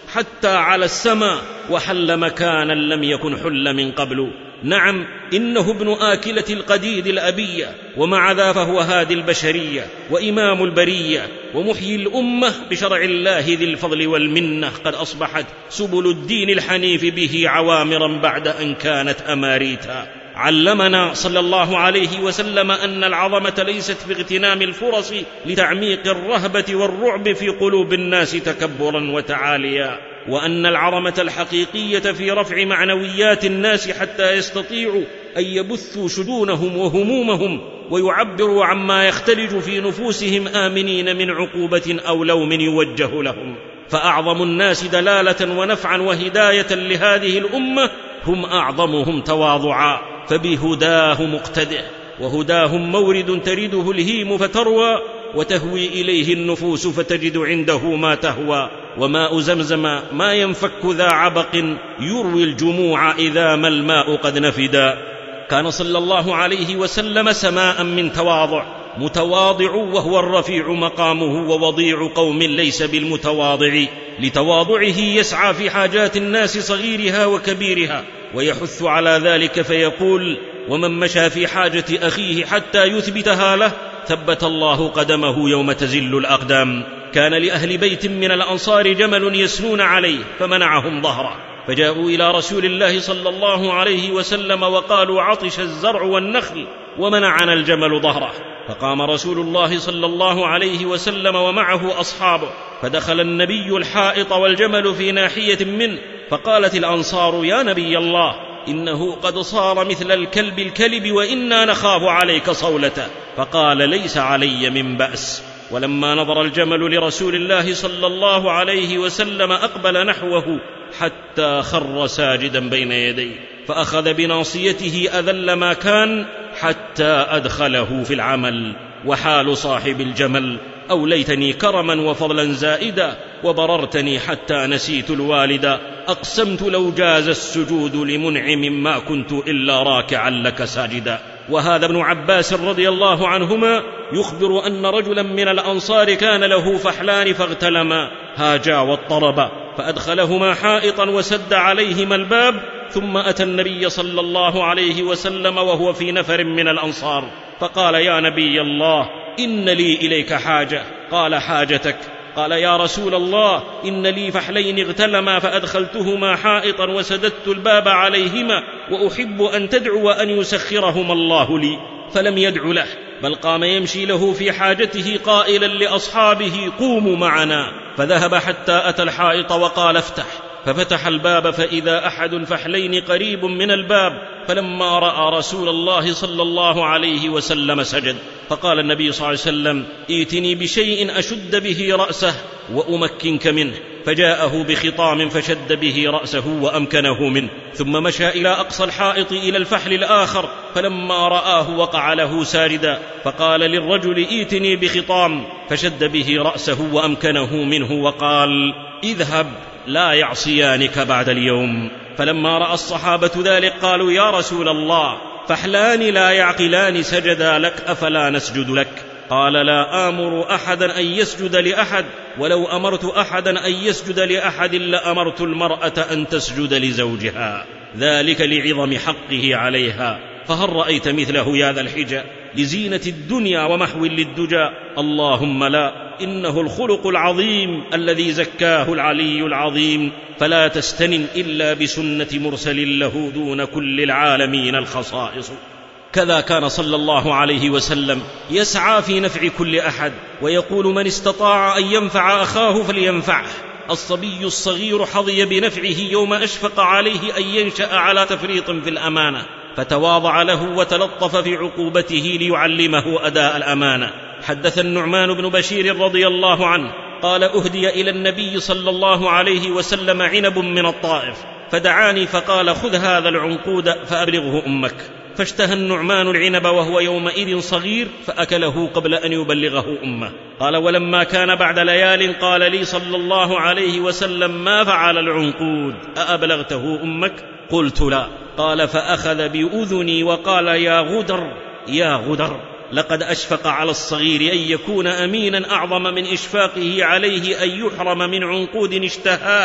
S2: حتى على السماء، وحل مكانا لم يكن حل من قبل. نعم، إنه ابن آكلة القديد الأبية، ومع ذا فهو هادي البشرية وإمام البرية ومحيي الأمة بشرع الله ذي الفضل والمنة. قد أصبحت سبل الدين الحنيف به عوامرا بعد أن كانت أماريتا. علمنا صلى الله عليه وسلم أن العظمة ليست في اغتنام الفرص لتعميق الرهبة والرعب في قلوب الناس تكبرا وتعاليا، وأن العظمة الحقيقية في رفع معنويات الناس حتى يستطيعوا أن يبثوا شجونهم وهمومهم ويعبروا عما يختلج في نفوسهم آمنين من عقوبة أو لوم يوجه لهم. فأعظم الناس دلالة ونفعا وهداية لهذه الأمة هم أعظمهم تواضعا، فبهداه مقتدئ، وهداهم مورد ترده الهيم فتروى، وتهوي إليه النفوس فتجد عنده ما تهوى. وماء زمزم ما ينفك ذا عبق يروي الجموع إذا ما الماء قد نفدا. كان صلى الله عليه وسلم سماء من تواضع، متواضع وهو الرفيع مقامه، ووضيع قوم ليس بالمتواضع. لتواضعه يسعى في حاجات الناس صغيرها وكبيرها ويحث على ذلك، فيقول: ومن مشى في حاجة أخيه حتى يثبتها له ثبت الله قدمه يوم تزل الأقدام. كان لأهل بيت من الأنصار جمل يسنون عليه فمنعهم ظهره، فجاءوا إلى رسول الله صلى الله عليه وسلم وقالوا: عطش الزرع والنخل ومنعنا الجمل ظهره. فقام رسول الله صلى الله عليه وسلم ومعه أصحابه، فدخل النبي الحائط والجمل في ناحية منه، فقالت الأنصار: يا نبي الله، إنه قد صار مثل الكلب الكلب وإنا نخاف عليك صولته. فقال: ليس علي من بأس. ولما نظر الجمل لرسول الله صلى الله عليه وسلم أقبل نحوه حتى خر ساجدا بين يديه، فأخذ بناصيته أذل ما كان حتى أدخله في العمل. وحال صاحب الجمل: أوليتني كرما وفضلا زائدا، وبررتني حتى نسيت الوالدا. أقسمت لو جاز السجود لمنعم ما كنت إلا راكعا لك ساجدا. وهذا ابن عباس رضي الله عنهما يخبر أن رجلا من الأنصار كان له فحلان فاغتلما، هاجا واضطربا، فأدخلهما حائطا وسد عليهما الباب، ثم أتى النبي صلى الله عليه وسلم وهو في نفر من الأنصار، فقال: يا نبي الله، إن لي إليك حاجة. قال: حاجتك؟ قال: يا رسول الله، إن لي فحلين اغتلما فأدخلتهما حائطا وسددت الباب عليهما، وأحب أن تدعو أن يسخرهما الله لي. فلم يدع له، بل قام يمشي له في حاجته قائلا لأصحابه: قوموا معنا. فذهب حتى أتى الحائط وقال: افتح. ففتح الباب فإذا أحد الفحلين قريب من الباب، فلما رأى رسول الله صلى الله عليه وسلم سجد. فقال النبي صلى الله عليه وسلم: ائتني بشيء أشد به رأسه وأمكنك منه. فجاءه بخطام فشد به رأسه وأمكنه منه، ثم مشى إلى أقصى الحائط إلى الفحل الآخر، فلما رآه وقع له ساجدا، فقال للرجل: ائتني بخطام، فشد به رأسه وأمكنه منه، وقال: اذهب، لا يعصيانك بعد اليوم. فلما رأى الصحابة ذلك قالوا: يا رسول الله، فحلان لا يعقلان سجدا لك، أفلا نسجد لك؟ قال: لا آمر أحدا أن يسجد لأحد، ولو أمرت أحدا أن يسجد لأحد لأمرت المرأة أن تسجد لزوجها، ذلك لعظم حقه عليها. فهل رأيت مثله يا ذا الحجى لزينة الدنيا ومحو للدجى؟ اللهم لا، إنه الخلق العظيم الذي زكاه العلي العظيم، فلا تستنن إلا بسنة مرسل له دون كل العالمين الخصائص. كذا كان صلى الله عليه وسلم يسعى في نفع كل أحد، ويقول: من استطاع أن ينفع أخاه فلينفعه. الصبي الصغير حظي بنفعه يوم أشفق عليه أن ينشأ على تفريط في الأمانة، فتواضع له وتلطف في عقوبته ليعلمه أداء الأمانة. حدث النعمان بن بشير رضي الله عنه قال: أهدي إلى النبي صلى الله عليه وسلم عنب من الطائف، فدعاني فقال: خذ هذا العنقود فأبلغه أمك. فاشتهى النعمان العنب وهو يومئذ صغير، فأكله قبل أن يبلغه أمه. قال: ولما كان بعد ليال قال لي صلى الله عليه وسلم: ما فعل العنقود؟ أأبلغته أمك؟ قلت: لا. قال: فأخذ بأذني وقال: يا غدر يا غدر، لقد أشفق على الصغير أن يكون أمينا أعظم من إشفاقه عليه أن يحرم من عنقود اشتهاه،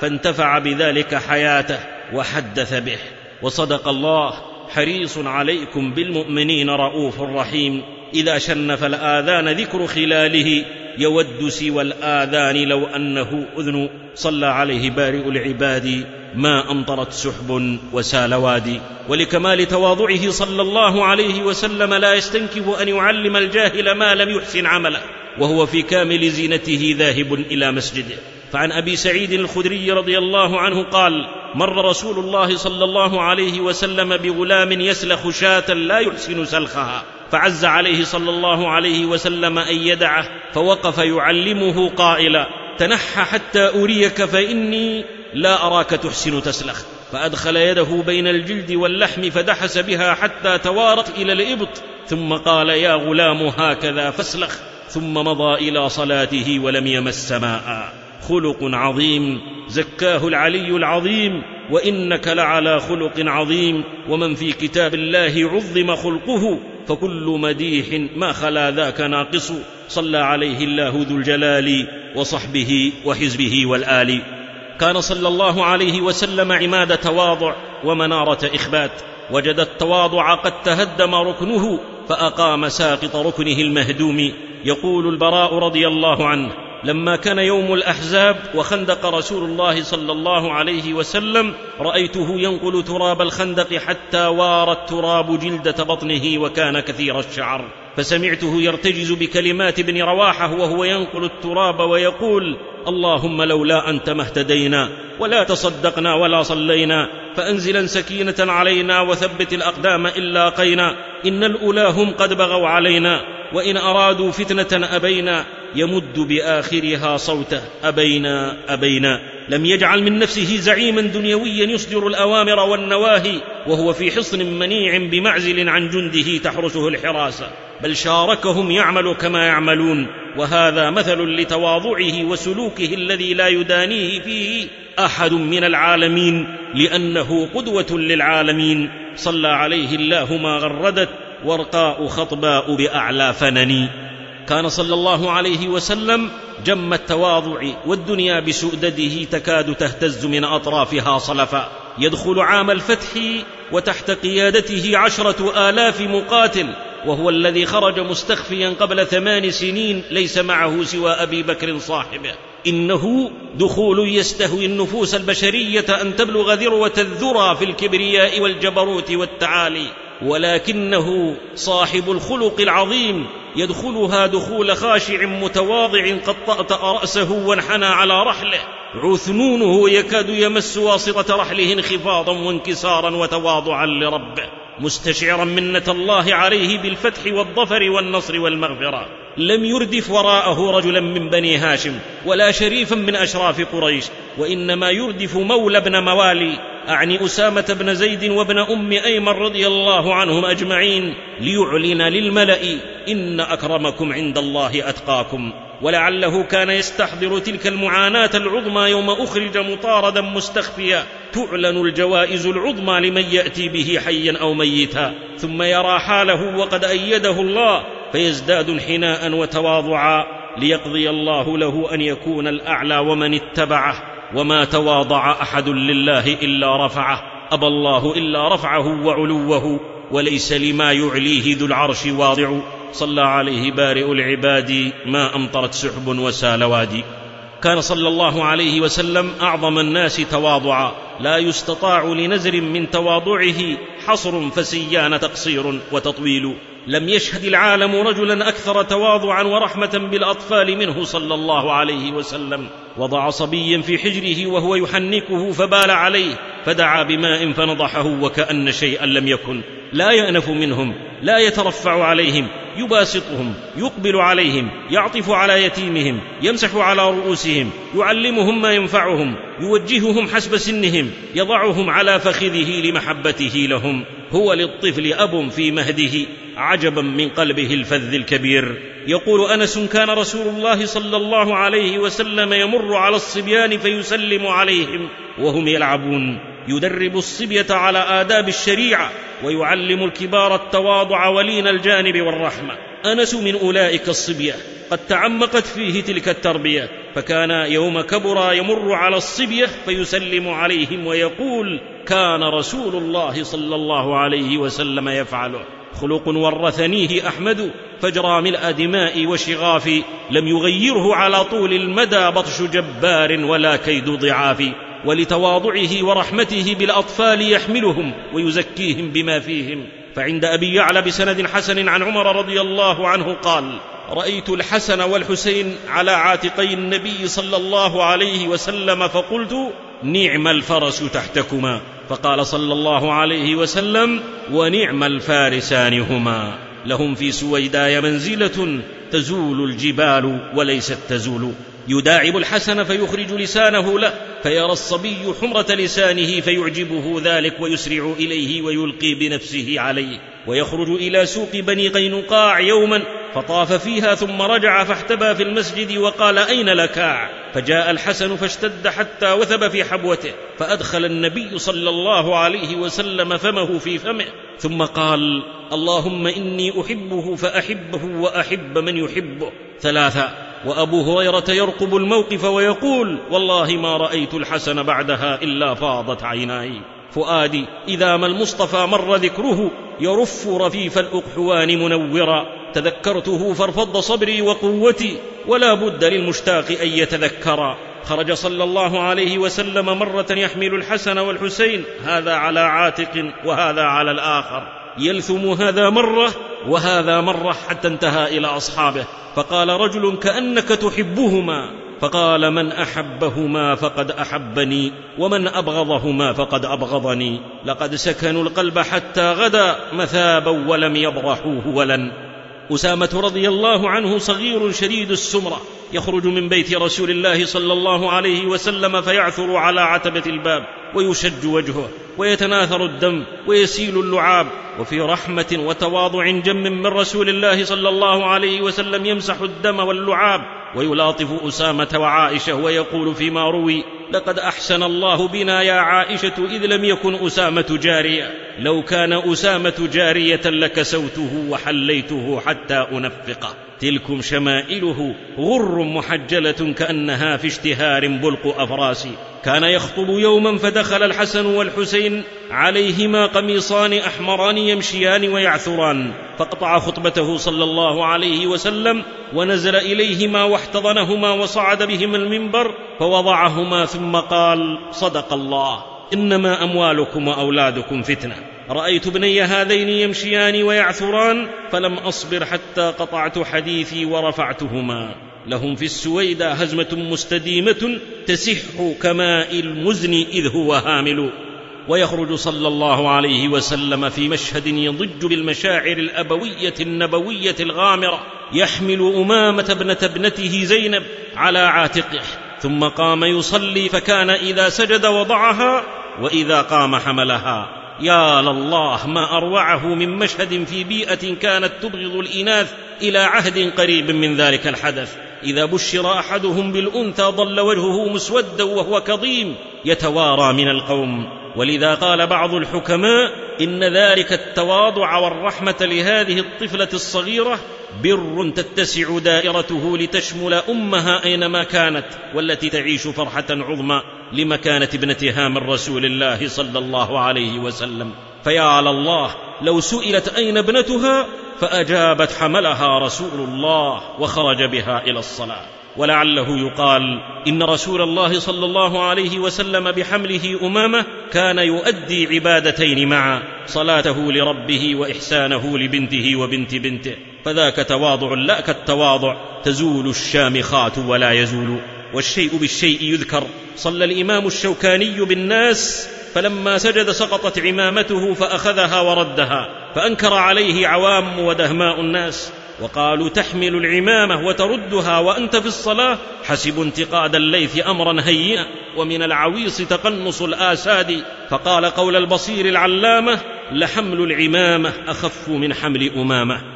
S2: فانتفع بذلك حياته وحدث به. وصدق الله: حريص عليكم بالمؤمنين رؤوف رحيم. إذا شنف الآذان ذكر خلاله، يود سوى الآذان لو أنه أذن. صلى عليه بارئ العباد ما أمطرت سحب وسال وادي. ولكمال تواضعه صلى الله عليه وسلم لا يستنكف أن يعلم الجاهل ما لم يحسن عمله، وهو في كامل زينته ذاهب إلى مسجده. فعن أبي سعيد الخدري رضي الله عنه قال: مر رسول الله صلى الله عليه وسلم بغلام يسلخ شاة لا يحسن سلخها، فعز عليه صلى الله عليه وسلم أن يدعه، فوقف يعلمه قائلا: تنحى حتى أريك فإني لا أراك تحسن تسلخ. فأدخل يده بين الجلد واللحم فدحس بها حتى توارت إلى الإبط، ثم قال: يا غلام هكذا فاسلخ، ثم مضى إلى صلاته ولم يمس ماء. خلق عظيم زكاه العلي العظيم، وإنك لعلى خلق عظيم. ومن في كتاب الله عظم خلقه، فكل مديح ما خلا ذاك ناقص. صلى عليه الله ذو الجلال وصحبه وحزبه والآل. كان صلى الله عليه وسلم عماد تواضع ومنارة إخبات. وجد التواضع قد تهدم ركنه، فأقام ساقط ركنه المهدوم. يقول البراء رضي الله عنه: لما كان يوم الأحزاب وخندق رسول الله صلى الله عليه وسلم، رأيته ينقل تراب الخندق حتى وار التراب جلدة بطنه، وكان كثير الشعر، فسمعته يرتجز بكلمات ابن رواحة وهو ينقل التراب ويقول: اللهم لولا أنت ما اهتدينا ولا تصدقنا ولا صلينا، فأنزلا سكينة علينا وثبت الأقدام إن لاقينا، إن الأولى هم قد بغوا علينا، وإن أرادوا فتنة أبينا، يمد بآخرها صوته: أبينا أبينا. لم يجعل من نفسه زعيما دنيويا يصدر الأوامر والنواهي وهو في حصن منيع بمعزل عن جنده تحرسه الحراسة، بل شاركهم يعمل كما يعملون. وهذا مثل لتواضعه وسلوكه الذي لا يدانيه فيه أحد من العالمين، لأنه قدوة للعالمين. صلى عليه الله ما غردت ورقاء خطباء بأعلى فنن. كان صلى الله عليه وسلم جم التواضع، والدنيا بسؤدده تكاد تهتز من أطرافها صلفا. يدخل عام الفتح وتحت قيادته 10,000 مقاتل، وهو الذي خرج مستخفيا قبل 8 سنين ليس معه سوى أبي بكر صاحبه. إنه دخول يستهوي النفوس البشرية أن تبلغ ذروة الذرى في الكبرياء والجبروت والتعالي، ولكنه صاحب الخلق العظيم يدخلها دخول خاشع متواضع قد طأطأ رأسه وانحنى على رحله، عثنونه يكاد يمس واسطة رحله انخفاضا وانكسارا وتواضعا لربه، مستشعرا منة الله عليه بالفتح والظفر والنصر والمغفرة. لم يردف وراءه رجلا من بني هاشم ولا شريفا من أشراف قريش، وإنما يردف مولى بن موالي، أعني أسامة بن زيد وابن أم أيمن رضي الله عنهم أجمعين، ليعلن للملأ: إن أكرمكم عند الله أتقاكم. ولعله كان يستحضر تلك المعاناة العظمى يوم أخرج مطاردا مستخفيا، تعلن الجوائز العظمى لمن يأتي به حيا أو ميتا، ثم يرى حاله وقد أيده الله فيزداد انحناء وتواضعا، ليقضي الله له أن يكون الأعلى ومن اتبعه. وما تواضع أحد لله إلا رفعه، أبى الله إلا رفعه وعلوه، وليس لما يعليه ذو العرش واضع. صلى عليه بارئ العباد ما أمطرت سحب وسال وادي. كان صلى الله عليه وسلم أعظم الناس تواضعا، لا يستطاع لنزر من تواضعه حصر، فسيان تقصير وتطويل. لم يشهد العالم رجلا أكثر تواضعا ورحمة بالأطفال منه صلى الله عليه وسلم. وضع صبيا في حجره وهو يحنكه فبال عليه، فدعا بماء فنضحه وكأن شيئا لم يكن. لا يأنف منهم، لا يترفع عليهم، يباسطهم، يقبل عليهم، يعطف على يتيمهم، يمسح على رؤوسهم، يعلمهم ما ينفعهم، يوجههم حسب سنهم، يضعهم على فخذه لمحبته لهم. هو للطفل أب في مهده، عجبا من قلبه الفذ الكبير. يقول أنس: كان رسول الله صلى الله عليه وسلم يمر على الصبيان فيسلم عليهم وهم يلعبون، يدرب الصبية على آداب الشريعة، ويعلم الكبار التواضع ولين الجانب والرحمة. أنس من أولئك الصبية قد تعمقت فيه تلك التربية، فكان يوم كبر يمر على الصبية فيسلم عليهم ويقول: كان رسول الله صلى الله عليه وسلم يفعله. خلق ورثنيه أحمد فجرى ملء دماء وشغاف، لم يغيره على طول المدى بطش جبار ولا كيد ضعاف. ولتواضعه ورحمته بالأطفال يحملهم ويزكيهم بما فيهم. فعند أبي يعلى بسند حسن عن عمر رضي الله عنه قال: رأيت الحسن والحسين على عاتقي النبي صلى الله عليه وسلم فقلت: نعم الفرس تحتكما. فقال صلى الله عليه وسلم: ونعم الفارسان هما. لهم في سويداء منزلة تزول الجبال وليست تزول. يداعب الحسن فيخرج لسانه له، فيرى الصبي حمرة لسانه فيعجبه ذلك ويسرع إليه ويلقي بنفسه عليه. ويخرج إلى سوق بني قينقاع يوما فطاف فيها ثم رجع فاحتبى في المسجد وقال: أين لكاع؟ فجاء الحسن فاشتد حتى وثب في حبوته، فأدخل النبي صلى الله عليه وسلم فمه في فمه ثم قال: اللهم إني أحبه فأحبه وأحب من يحبه 3. وأبو هريرة يرقب الموقف ويقول: والله ما رأيت الحسن بعدها إلا فاضت عيناي. فؤادي إذا ما المصطفى مر ذكره يرف رفيف الأقحوان منورا. تذكرته فارفض صبري وقوتي، ولا بد للمشتاق أن يتذكرا. خرج صلى الله عليه وسلم مرة يحمل الحسن والحسين، هذا على عاتق وهذا على الآخر، يلثم هذا مرة وهذا مرة حتى انتهى إلى أصحابه. فقال رجل: كأنك تحبهما. فقال: من أحبهما فقد أحبني، ومن أبغضهما فقد أبغضني. لقد سكنوا القلب حتى غدا مثابا ولم يبرحوه ولن. أسامة رضي الله عنه صغير شديد السمرة، يخرج من بيت رسول الله صلى الله عليه وسلم فيعثر على عتبة الباب ويشج وجهه ويتناثر الدم ويسيل اللعاب، وفي رحمة وتواضع جم من رسول الله صلى الله عليه وسلم يمسح الدم واللعاب ويلاطف أسامة وعائشة ويقول فيما روي: لقد أحسن الله بنا يا عائشة إذ لم يكن أسامة جارية، لو كان أسامة جارية لكسوته وحليته حتى أنفقه. تلكم شمائله غر محجلة كأنها في اشتهار بلق أفراس. كان يخطب يوما فدخل الحسن والحسين عليهما قميصان أحمران يمشيان ويعثران، فقطع خطبته صلى الله عليه وسلم ونزل إليهما واحتضنهما وصعد بهما المنبر فوضعهما ثم قال: صدق الله، إنما أموالكم وأولادكم فتنة. رأيت ابني هذين يمشيان ويعثران فلم أصبر حتى قطعت حديثي ورفعتهما. لهم في السويداء هزمة مستديمة تسح كماء المزن إذ هو هامل. ويخرج صلى الله عليه وسلم في مشهد يضج بالمشاعر الأبوية النبوية الغامرة، يحمل أمامة ابنة ابنته زينب على عاتقه، ثم قام يصلي، فكان إذا سجد وضعها وإذا قام حملها. يا لله ما أروعه من مشهد في بيئة كانت تبغض الإناث إلى عهد قريب من ذلك الحدث. إذا بشر أحدهم بالأنثى ظل وجهه مسودا وهو كظيم يتوارى من القوم. ولذا قال بعض الحكماء: إن ذلك التواضع والرحمة لهذه الطفلة الصغيرة بر تتسع دائرته لتشمل أمها أينما كانت، والتي تعيش فرحة عظمى لمكانة ابنتها من رسول الله صلى الله عليه وسلم. فيا لله لو سئلت أين ابنتها فأجابت: حملها رسول الله وخرج بها إلى الصلاة. ولعله يقال إن رسول الله صلى الله عليه وسلم بحمله أمامة كان يؤدي عبادتين معا: صلاته لربه وإحسانه لبنته وبنت بنته. فذاك تواضع لا كالتواضع، تزول الشامخات ولا يزول. والشيء بالشيء يذكر. صلى الإمام الشوكاني بالناس فلما سجد سقطت عمامته فأخذها وردها، فأنكر عليه عوام ودهماء الناس وقالوا: تحمل العمامة وتردها وأنت في الصلاة؟ حسب انتقاد الليث أمرا هيئا، ومن العويص تقنص الآساد. فقال قول البصير العلامة: لحمل العمامة أخف من حمل أمامة.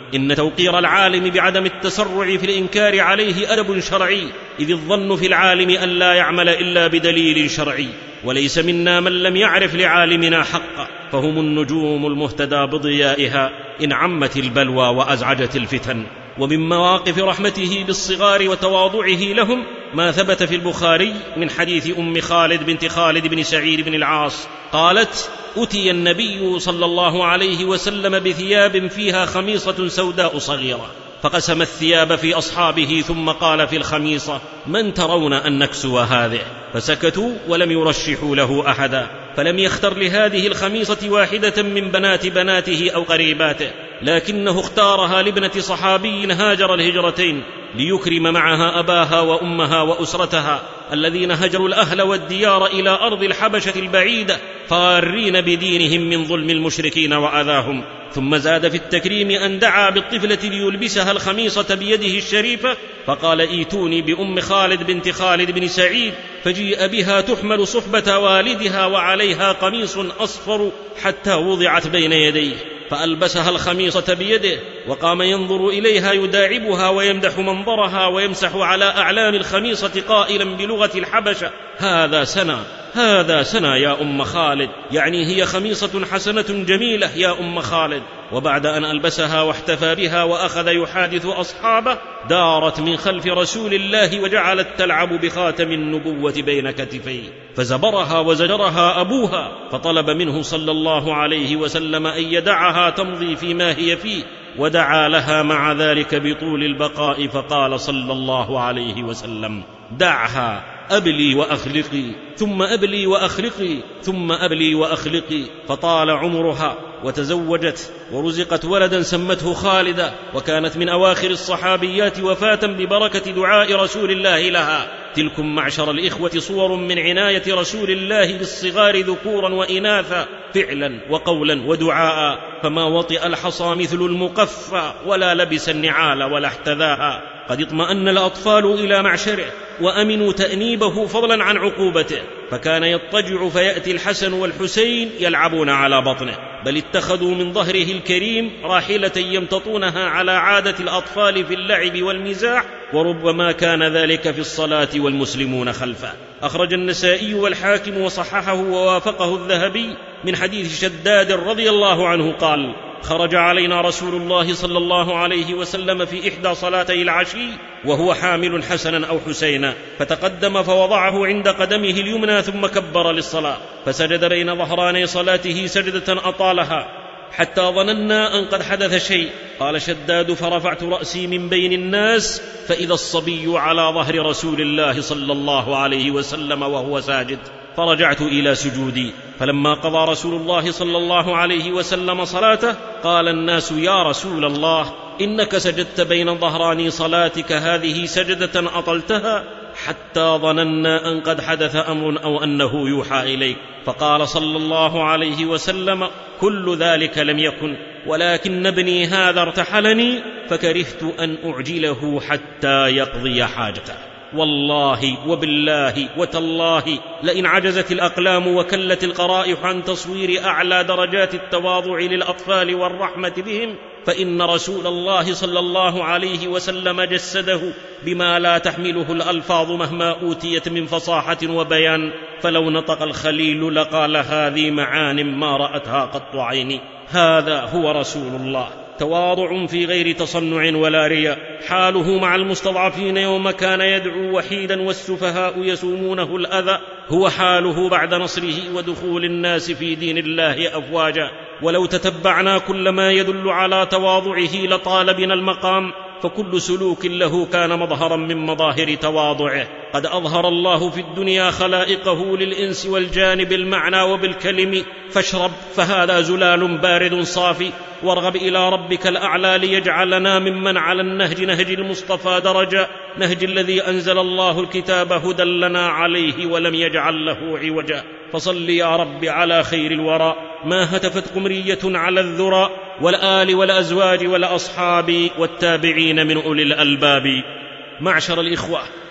S2: إن توقير العالم بعدم التسرع في الإنكار عليه أدب شرعي، إذ الظن في العالم أن لا يعمل إلا بدليل شرعي، وليس منا من لم يعرف لعالمنا حقا، فهم النجوم المهتدى بضيائها إن عمت البلوى وأزعجت الفتن. ومن مواقف رحمته بالصغار وتواضعه لهم ما ثبت في البخاري من حديث أم خالد بنت خالد بن سعيد بن العاص قالت: أتي النبي صلى الله عليه وسلم بثياب فيها خميصة سوداء صغيرة، فقسم الثياب في أصحابه ثم قال في الخميصة: من ترون أن نكسو هذه؟ فسكتوا ولم يرشحوا له أحدا، فلم يختر لهذه الخميصة واحدة من بنات بناته أو قريباته، لكنه اختارها لابنة صحابي هاجر الهجرتين ليكرم معها أباها وأمها وأسرتها الذين هجروا الأهل والديار إلى أرض الحبشة البعيدة فارين بدينهم من ظلم المشركين وأذاهم. ثم زاد في التكريم أن دعا بالطفلة ليلبسها الخميصة بيده الشريفة، فقال: ايتوني بأم خالد بنت خالد بن سعيد، فجيء بها تحمل صحبة والدها وعليها قميص أصفر حتى وضعت بين يديه، فألبسها الخميصة بيده وقام ينظر إليها يداعبها ويمدح منظرها ويمسح على أعلام الخميصة قائلا بلغة الحبشة: هذا سنا يا أم خالد، يعني هي خميصة حسنة جميلة يا أم خالد. وبعد أن ألبسها واحتفى بها وأخذ يحادث أصحابه دارت من خلف رسول الله وجعلت تلعب بخاتم النبوة بين كتفيه، فزبرها وزجرها أبوها، فطلب منه صلى الله عليه وسلم أن يدعها تمضي فيما هي فيه، ودعا لها مع ذلك بطول البقاء، فقال صلى الله عليه وسلم: دعها، أبلي وأخلقي، ثم أبلي وأخلقي، ثم أبلي وأخلقي. فطال عمرها وتزوجت ورزقت ولدا سمته خالدة، وكانت من أواخر الصحابيات وفاة ببركة دعاء رسول الله لها. تلكم معشر الإخوة صور من عناية رسول الله بالصغار ذكورا وإناثا، فعلا وقولا ودعاء، فما وطئ الحصى مثل المقفى ولا لبس النعال ولا احتذاها. قد اطمأن الأطفال إلى معشره وأمنوا تأنيبه فضلا عن عقوبته، فكان يضطجع فيأتي الحسن والحسين يلعبون على بطنه، بل اتخذوا من ظهره الكريم راحلة يمتطونها على عادة الأطفال في اللعب والمزاح، وربما كان ذلك في الصلاة والمسلمون خلفه. أخرج النسائي والحاكم وصححه ووافقه الذهبي من حديث شداد رضي الله عنه قال: خرج علينا رسول الله صلى الله عليه وسلم في إحدى صلاتي العشي وهو حامل حسنا أو حسينا، فتقدم فوضعه عند قدمه اليمنى ثم كبر للصلاة، فسجد بين ظهراني صلاته سجدة أطالها حتى ظننا أن قد حدث شيء. قال شداد: فرفعت رأسي من بين الناس فإذا الصبي على ظهر رسول الله صلى الله عليه وسلم وهو ساجد، فرجعت إلى سجودي. فلما قضى رسول الله صلى الله عليه وسلم صلاته قال الناس: يا رسول الله، إنك سجدت بين ظهراني صلاتك هذه سجدة أطلتها حتى ظننا أن قد حدث أمر أو أنه يوحى إليك. فقال صلى الله عليه وسلم: كل ذلك لم يكن، ولكن ابني هذا ارتحلني فكرهت أن أعجله حتى يقضي حاجته. والله وبالله وتالله لئن عجزت الأقلام وكلت القرائح عن تصوير أعلى درجات التواضع للأطفال والرحمة بهم، فإن رسول الله صلى الله عليه وسلم جسده بما لا تحمله الألفاظ مهما أوتيت من فصاحة وبيان، فلو نطق الخليل لقال هذه معان ما رأتها قط عيني. هذا هو رسول الله، تواضع في غير تصنع ولا رياء، حاله مع المستضعفين يوم كان يدعو وحيدا والسفهاء يسومونه الأذى هو حاله بعد نصره ودخول الناس في دين الله أفواجا. ولو تتبعنا كل ما يدل على تواضعه لطال بنا المقام، فكل سلوك له كان مظهرا من مظاهر تواضعه. قد أظهر الله في الدنيا خلائقه للإنس والجان بالمعنى وبالكلم، فاشرب فهذا زلال بارد صافي، وارغب إلى ربك الأعلى ليجعلنا ممن على النهج، نهج المصطفى درجة، نهج الذي أنزل الله الكتاب هدى لنا عليه ولم يجعل له عوجا. فصل يا رب على خير الورى، ما هتفت قمرية على الذرى، والآل والأزواج والأصحاب والتابعين من أولي الألباب. معشر الإخوة،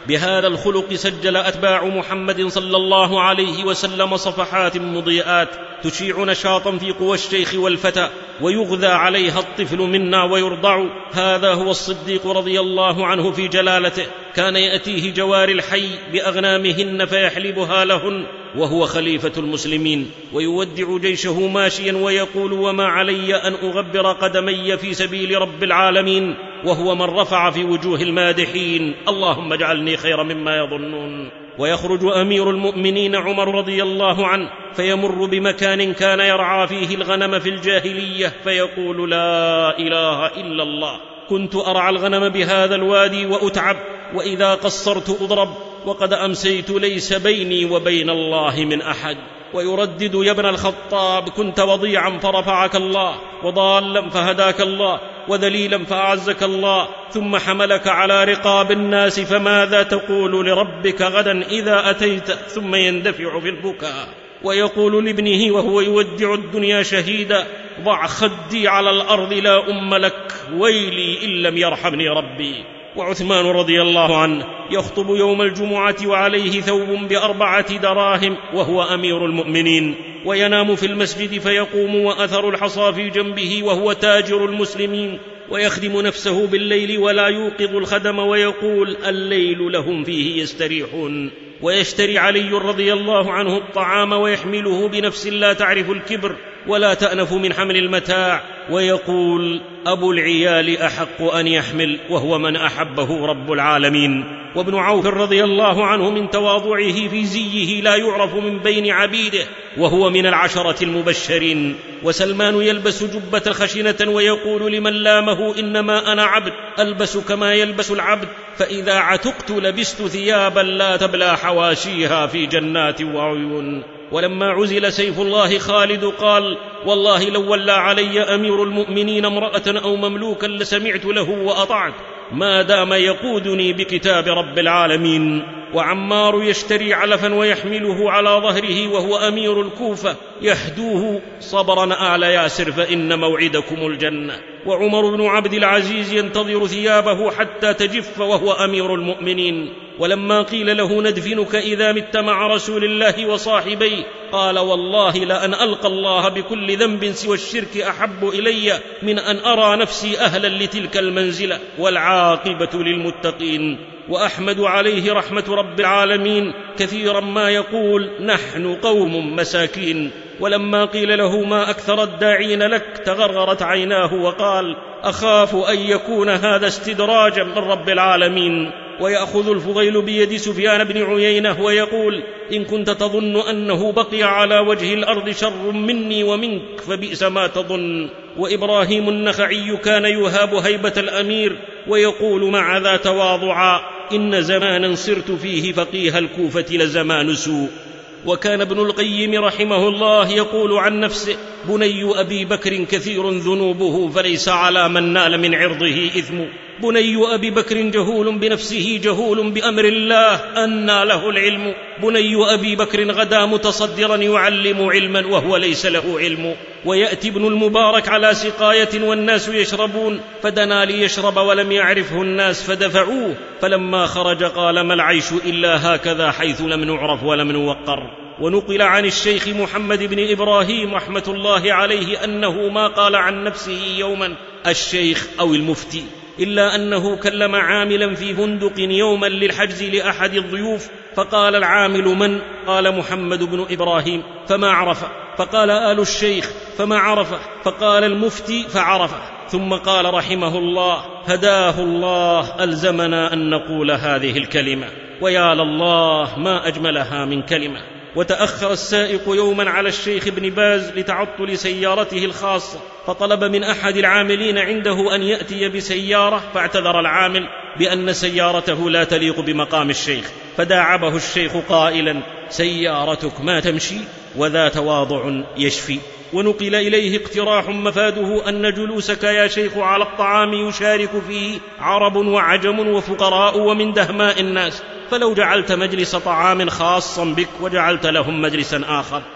S2: بهذا الخلق سجل أتباع محمد صلى الله عليه وسلم صفحات مضيئات تشيع نشاطا في قوى الشيخ والفتى، ويغذى عليها الطفل منا ويرضع. هذا هو الصديق رضي الله عنه في جلالته، كان يأتيه جوار الحي بأغنامهن فيحلبها لهن، وهو خليفة المسلمين، ويودع جيشه ماشيا ويقول: وما علي أن أغبر قدمي في سبيل رب العالمين، وهو من رفع في وجوه المادحين: اللهم اجعلني خيرا مما يظنون. ويخرج أمير المؤمنين عمر رضي الله عنه فيمر بمكان كان يرعى فيه الغنم في الجاهلية فيقول: لا إله إلا الله، كنت أرعى الغنم بهذا الوادي وأتعب، وإذا قصرت أضرب، وقد أمسيت ليس بيني وبين الله من أحد. ويردد: يا ابن الخطاب، كنت وضيعا فرفعك الله، وضالا فهداك الله، وذليلا فأعزك الله، ثم حملك على رقاب الناس، فماذا تقول لربك غدا إذا أتيت؟ ثم يندفع في البكاء ويقول لابنه وهو يودع الدنيا شهيدا: ضع خدي على الأرض لا أم لك، ويلي إن لم يرحمني ربي. وعثمان رضي الله عنه يخطب يوم الجمعة وعليه ثوب ب4 دراهم وهو أمير المؤمنين، وينام في المسجد فيقوم وأثر الحصى في جنبه وهو تاجر المسلمين، ويخدم نفسه بالليل ولا يوقظ الخدم، ويقول: الليل لهم فيه يستريحون. ويشتري علي رضي الله عنه الطعام ويحمله بنفس لا تعرف الكبر ولا تأنف من حمل المتاع، ويقول: أبو العيال أحق أن يحمل، وهو من أحبه رب العالمين. وابن عوف رضي الله عنه من تواضعه في زيه لا يعرف من بين عبيده، وهو من العشرة المبشرين. وسلمان يلبس جبة خشنة ويقول لمن لامه: إنما أنا عبد ألبس كما يلبس العبد، فإذا عتقت لبست ثيابا لا تبلى حواشيها في جنات وعيون. ولما عزل سيف الله خالد قال: والله لو ولى علي أمير المؤمنين امرأة أو مملوكا لسمعت له وأطعت، ما دام يقودني بكتاب رب العالمين. وعمار يشتري علفا ويحمله على ظهره وهو أمير الكوفة يحدوه: صبرا آل ياسر فإن موعدكم الجنة. وعمر بن عبد العزيز ينتظر ثيابه حتى تجف وهو أمير المؤمنين. ولما قيل له: ندفنك إذا مت مع رسول الله وصاحبيه، قال: والله لأن ألقى الله بكل ذنب سوى الشرك أحب إلي من أن أرى نفسي أهلا لتلك المنزلة، والعاقبة للمتقين. وأحمد عليه رحمة رب العالمين كثيرا ما يقول: نحن قوم مساكين. ولما قيل له: ما أكثر الداعين لك، تغرغرت عيناه وقال: أخاف أن يكون هذا استدراجا من رب العالمين. ويأخذ الفضيل بيد سفيان بن عيينة ويقول: إن كنت تظن أنه بقي على وجه الأرض شر مني ومنك فبئس ما تظن. وإبراهيم النخعي كان يهاب هيبة الأمير ويقول مع ذا تواضعا: إن زمانا صرت فيه فقيه الكوفة لزمان سوء. وكان ابن القيم رحمه الله يقول عن نفسه: بني أبي بكر كثير ذنوبه فليس على من نال من عرضه إثم. بني أبي بكر جهول بنفسه جهول بأمر الله أنى له العلم. بني أبي بكر غدا متصدرا يعلم علما وهو ليس له علم. ويأتي ابن المبارك على سقاية والناس يشربون، فدنا ليشرب ولم يعرفه الناس فدفعوه، فلما خرج قال: ما العيش إلا هكذا حيث لم نعرف ولم نوقر. ونقل عن الشيخ محمد بن إبراهيم رحمة الله عليه أنه ما قال عن نفسه يوما الشيخ أو المفتي، إلا أنه كلم عاملا في فندق يوما للحجز لأحد الضيوف، فقال العامل: من؟ قال: محمد بن إبراهيم. فما عرفه، فقال: آل الشيخ. فما عرفه، فقال: المفتي. فعرفه، ثم قال رحمه الله: هداه الله، ألزمنا أن نقول هذه الكلمة، ويا لله ما أجملها من كلمة. وتأخر السائق يوما على الشيخ ابن باز لتعطل سيارته الخاصة، فطلب من أحد العاملين عنده أن يأتي بسيارة، فاعتذر العامل بأن سيارته لا تليق بمقام الشيخ، فداعبه الشيخ قائلا: سيارتك ما تمشي، وذا تواضع يشفي. ونقل إليه اقتراح مفاده أن جلوسك يا شيخ على الطعام يشارك فيه عرب وعجم وفقراء ومن دهماء الناس، فلو جعلت مجلس طعام خاصا بك وجعلت لهم مجلسا آخر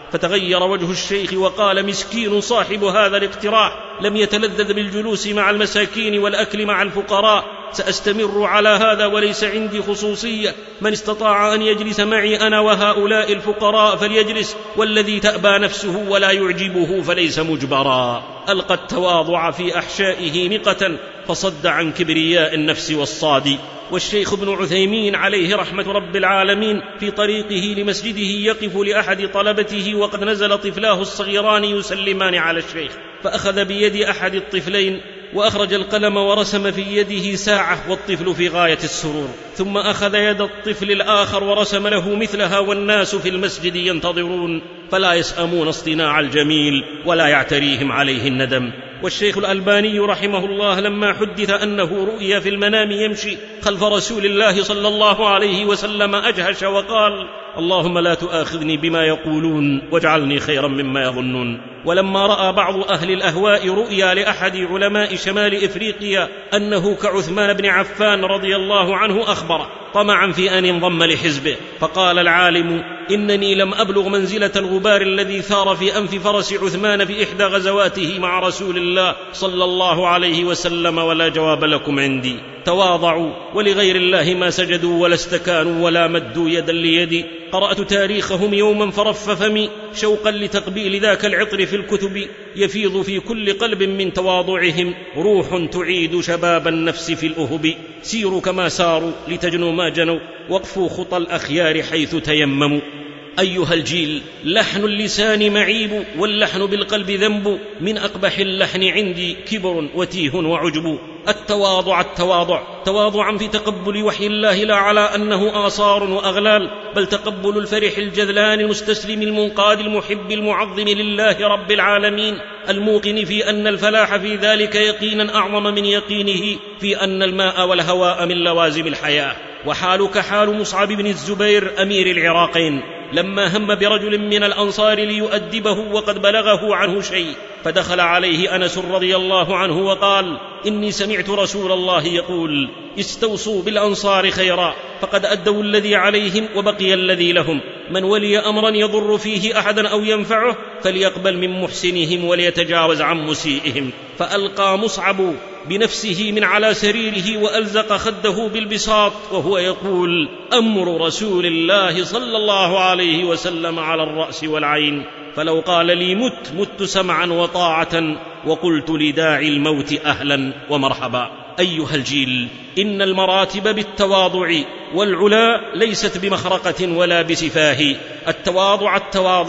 S2: فتغير وجه الشيخ وقال: مسكين صاحب هذا الاقتراح، لم يتلذذ بالجلوس مع المساكين والأكل مع الفقراء، سأستمر على هذا وليس عندي خصوصية، من استطاع أن يجلس معي أنا وهؤلاء الفقراء فليجلس، والذي تأبى نفسه ولا يعجبه فليس مجبرا. ألقى التواضع في أحشائه نقة فصد عن كبرياء النفس والصاد. والشيخ ابن عثيمين عليه رحمة رب العالمين في طريقه لمسجده يقف لأحد طلبته وقد نزل طفلاه الصغيران يسلمان على الشيخ، فأخذ بيد أحد الطفلين وأخرج القلم ورسم في يده ساعة والطفل في غاية السرور، ثم أخذ يد الطفل الآخر ورسم له مثلها والناس في المسجد ينتظرون، فلا يسأمون اصطناع الجميل ولا يعتريهم عليه الندم. والشيخ الألباني رحمه الله لما حدث أنه رؤيا في المنام يمشي خلف رسول الله صلى الله عليه وسلم أجهش وقال: اللهم لا تؤاخذني بما يقولون واجعلني خيرا مما يظنون. ولما رأى بعض أهل الأهواء رؤيا لأحد علماء شمال إفريقيا أنه كعثمان بن عفان رضي الله عنه أخبره طمعا في أن ينضم لحزبه، فقال العالم: إنني لم أبلغ منزلة الغبار الذي ثار في أنف فرس عثمان في إحدى غزواته مع رسول الله صلى الله عليه وسلم، ولا جواب لكم عندي. تواضعوا ولغير الله ما سجدوا ولا استكانوا ولا مدوا يدا ليدي. قرأت تاريخهم يوما فرف فمي شوقا لتقبيل ذاك العطر في الكتب، يفيض في كل قلب من تواضعهم روح تعيد شباب النفس في الأهب. سيروا كما ساروا لتجنوا ما جنوا، وقفوا خطى الأخيار حيث تيمموا. أيها الجيل، لحن اللسان معيب واللحن بالقلب ذنب، من أقبح اللحن عندي كبر وتيه وعجب. التواضع تواضعا في تقبل وحي الله، لا على أنه آثار وأغلال، بل تقبل الفرح الجذلان المستسلم المنقاد المحب المعظم لله رب العالمين، الموقن في أن الفلاح في ذلك يقينا أعظم من يقينه في أن الماء والهواء من لوازم الحياة. وحالك حال مصعب بن الزبير أمير العراقين لما هم برجل من الأنصار ليؤدبه وقد بلغه عنه شيء، فدخل عليه أنس رضي الله عنه وقال: إني سمعت رسول الله يقول: استوصوا بالأنصار خيرا، فقد أدوا الذي عليهم وبقي الذي لهم، من ولي أمرا يضر فيه أحدا أو ينفعه فليقبل من محسنهم وليتجاوز عن مسيئهم. فألقى مصعب بنفسه من على سريره وألزق خده بالبساط وهو يقول: أمر رسول الله صلى الله عليه وسلم على الرأس والعين، فلو قال لي مت سمعا وطاعة، وقلت لداعي الموت أهلا ومرحبا. أيها الجيل، إن المراتب بالتواضع، والعلا ليست بمخرقة ولا بسفاه. التواضع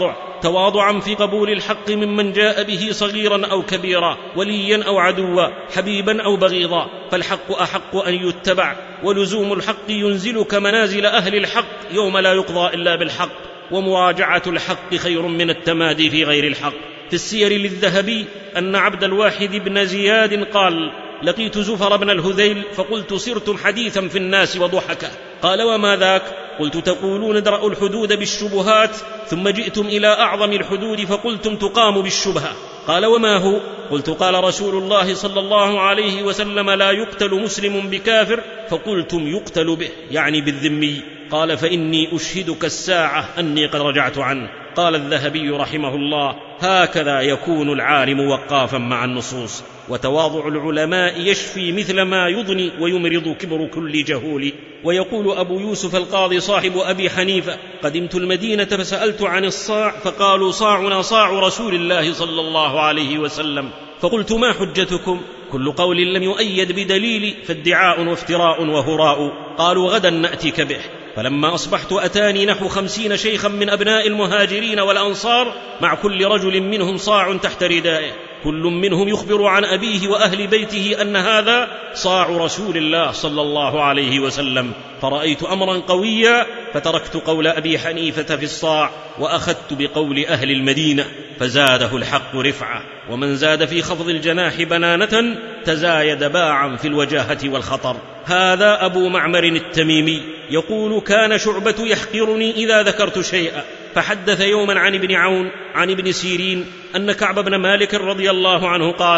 S2: تواضعا في قبول الحق ممن جاء به صغيرا أو كبيرا، وليا أو عدوا، حبيبا أو بغيضا، فالحق أحق أن يتبع، ولزوم الحق ينزلك منازل أهل الحق يوم لا يقضى إلا بالحق، ومراجعة الحق خير من التمادي في غير الحق. في السير للذهبي أن عبد الواحد بن زياد قال: لقيت زفر بن الهذيل فقلت: صرتم حديثا في الناس وضحكا. قال: وما ذاك؟ قلت: تقولون ادرأوا الحدود بالشبهات، ثم جئتم إلى أعظم الحدود فقلتم تقام بالشبهة. قال: وما هو؟ قلت: قال رسول الله صلى الله عليه وسلم: لا يقتل مسلم بكافر، فقلتم يقتل به، يعني بالذمي. قال: فإني أشهدك الساعة أني قد رجعت عنه. قال الذهبي رحمه الله: هكذا يكون العالم وقافا مع النصوص. وتواضع العلماء يشفي مثل ما يضني ويمرض كبر كل جهول. ويقول أبو يوسف القاضي صاحب أبي حنيفة: قدمت المدينة فسألت عن الصاع، فقالوا: صاعنا صاع رسول الله صلى الله عليه وسلم. فقلت: ما حجتكم؟ كل قول لم يؤيد بدليل فادعاء وافتراء وهراء. قالوا: غدا نأتيك به. فلما أصبحت أتاني نحو 50 شيخا من أبناء المهاجرين والأنصار، مع كل رجل منهم صاع تحت ردائه، كل منهم يخبر عن أبيه وأهل بيته أن هذا صاع رسول الله صلى الله عليه وسلم. فرأيت أمرا قويا، فتركت قول أبي حنيفة في الصاع وأخذت بقول أهل المدينة، فزاده الحق رفعة، ومن زاد في خفض الجناح بنانة تزايد باعا في الوجاهة والخطر. هذا أبو معمر التميمي يقول: كان شعبة يحقرني إذا ذكرت شيئا، فحدث يوما عن ابن عون عن ابن سيرين أن كعب بن مالك رضي الله عنه قال: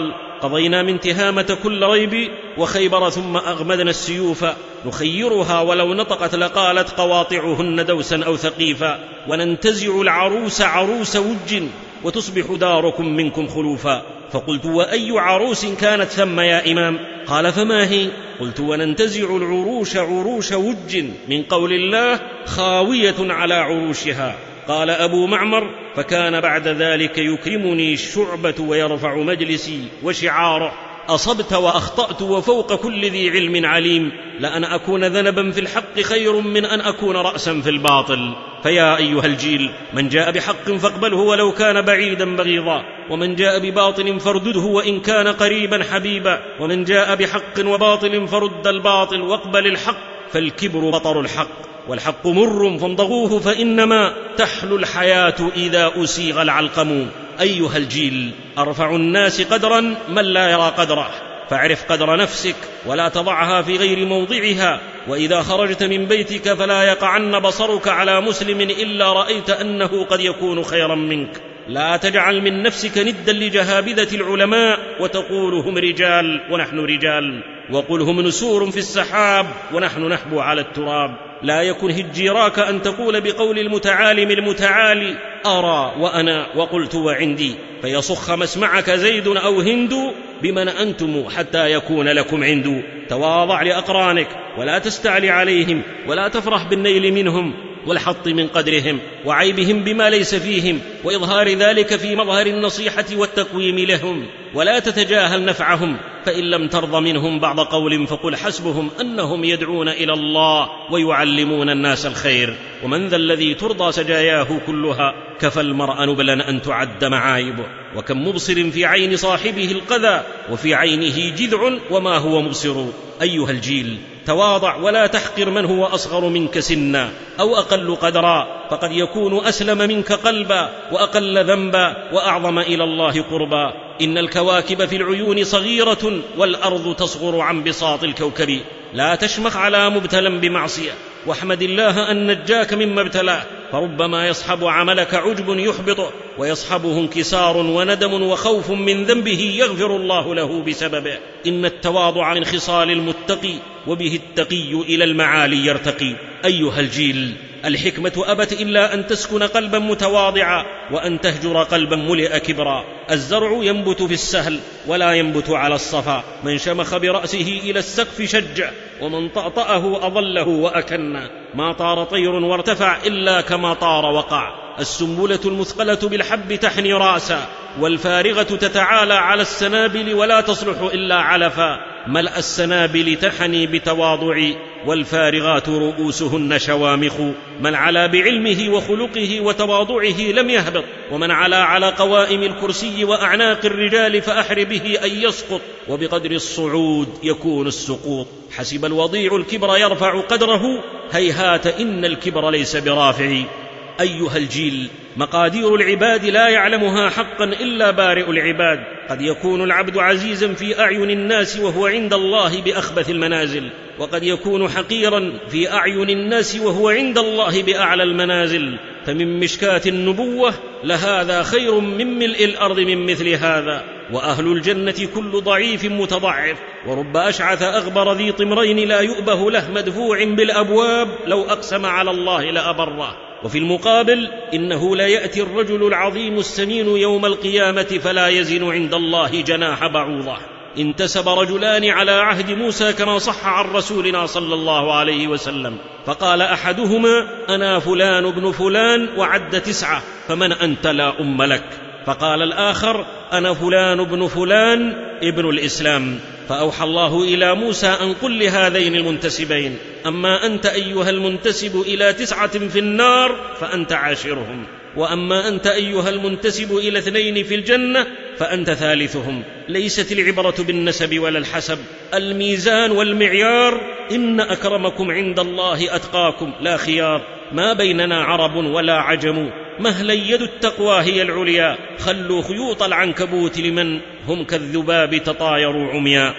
S2: قضينا من تهامة كل ريب وخيبر ثم أغمدنا السيوف نخيرها ولو نطقت لقالت قواطعهن دوسا أو ثقيفا وننتزع العروس عروس وج وتصبح داركم منكم خلوفا. فقلت وأي عروس كانت ثم يا إمام؟ قال فما هي؟ قلت وننتزع العروش عروش وج من قول الله خاوية على عروشها. قال أبو معمر فكان بعد ذلك يكرمني الشعبة ويرفع مجلسي وشعاره أصبت وأخطأت وفوق كل ذي علم عليم، لأن أكون ذنبا في الحق خير من أن أكون رأسا في الباطل. فيا أيها الجيل من جاء بحق فاقبله ولو كان بعيدا بغيضا، ومن جاء بباطل فاردده وإن كان قريبا حبيبا، ومن جاء بحق وباطل فرد الباطل واقبل الحق، فالكبر بطر الحق والحق مر فامضغوه فإنما تحلو الحياة إذا أسيغ العلقم. أيها الجيل أرفع الناس قدرا من لا يرى قدره، فاعرف قدر نفسك ولا تضعها في غير موضعها، وإذا خرجت من بيتك فلا يقعن بصرك على مسلم إلا رأيت أنه قد يكون خيرا منك. لا تجعل من نفسك ندا لجهابذة العلماء وتقول هم رجال ونحن رجال، وقل هم نسور في السحاب ونحن نحبو على التراب. لا يكن هجيراك أن تقول بقول المتعالم المتعالي أرى وأنا وقلت وعندي، فيصخ مسمعك زيد أو هند بمن أنتم حتى يكون لكم عند. تواضع لأقرانك ولا تستعلي عليهم، ولا تفرح بالنيل منهم والحط من قدرهم وعيبهم بما ليس فيهم، وإظهار ذلك في مظهر النصيحة والتقويم لهم، ولا تتجاهل نفعهم. فإن لم ترض منهم بعض قول فقل حسبهم أنهم يدعون إلى الله ويعلمون الناس الخير. ومن ذا الذي ترضى سجاياه كلها؟ كفى المرء نبلا أن تعد معايبه. وكم مبصر في عين صاحبه القذى وفي عينه جذع وما هو مبصر. أيها الجيل تواضع ولا تحقر من هو أصغر منك سنا أو أقل قدرا، فقد يكون أسلم منك قلبا وأقل ذنبا وأعظم إلى الله قربا. إن الكواكب في العيون صغيرة والأرض تصغر عن بساط الكوكب. لا تشمخ على مبتلا بمعصية، واحمد الله أن نجاك مما ابتلاه، فربما يصحب عملك عجب يحبطه، ويصحبه انكسار وندم وخوف من ذنبه يغفر الله له بسببه. إن التواضع من خصال المتقي، وبه التقي إلى المعالي يرتقي. أيها الجيل الحكمة أبت إلا أن تسكن قلبا متواضعا وأن تهجر قلبا ملئ كبرا. الزرع ينبت في السهل ولا ينبت على الصفا، من شمخ برأسه إلى السقف شجع، ومن طأطأه أضله وأكنا. ما طار طير وارتفع إلا كما طار وقع. السنبلة المثقلة بالحب تحني رأسا، والفارغة تتعالى على السنابل ولا تصلح إلا علفا. ملأ السنابل تحني بتواضع، والفارغات رؤوسهن شوامخ. من علا بعلمه وخلقه وتواضعه لم يهبط، ومن علا على قوائم الكرسي وأعناق الرجال فأحر به أن يسقط، وبقدر الصعود يكون السقوط. حسب الوضيع الكبر يرفع قدره، هيهات إن الكبر ليس برافع. أيها الجيل مقادير العباد لا يعلمها حقا إلا بارئ العباد. قد يكون العبد عزيزا في أعين الناس وهو عند الله بأخبث المنازل، وقد يكون حقيرا في أعين الناس وهو عند الله بأعلى المنازل. فمن مشكاة النبوة لهذا خير من ملء الأرض من مثل هذا. وأهل الجنة كل ضعيف متضعف، ورب أشعث أغبر ذي طمرين لا يؤبه له مدفوع بالأبواب، لو أقسم على الله لأبره. وفي المقابل إنه لا يأتي الرجل العظيم السمين يوم القيامة فلا يزن عند الله جناح بعوضة. انتسب رجلان على عهد موسى كما صح عن رسولنا صلى الله عليه وسلم، فقال أحدهما أنا فلان ابن فلان وعد 9، فمن أنت لا أم لك؟ فقال الآخر أنا فلان ابن فلان ابن الإسلام. فأوحى الله إلى موسى أن قل لهذين المنتسبين أما أنت أيها المنتسب إلى 9 في النار فأنت عاشرهم، وأما أنت أيها المنتسب إلى 2 في الجنة فأنت ثالثهم. ليست العبرة بالنسب ولا الحسب، الميزان والمعيار إن أكرمكم عند الله أتقاكم، لا خيار. ما بيننا عرب ولا عجم، مهلا يد التقوى هي العليا. خلوا خيوط العنكبوت لمن هم كالذباب تطايروا عميا.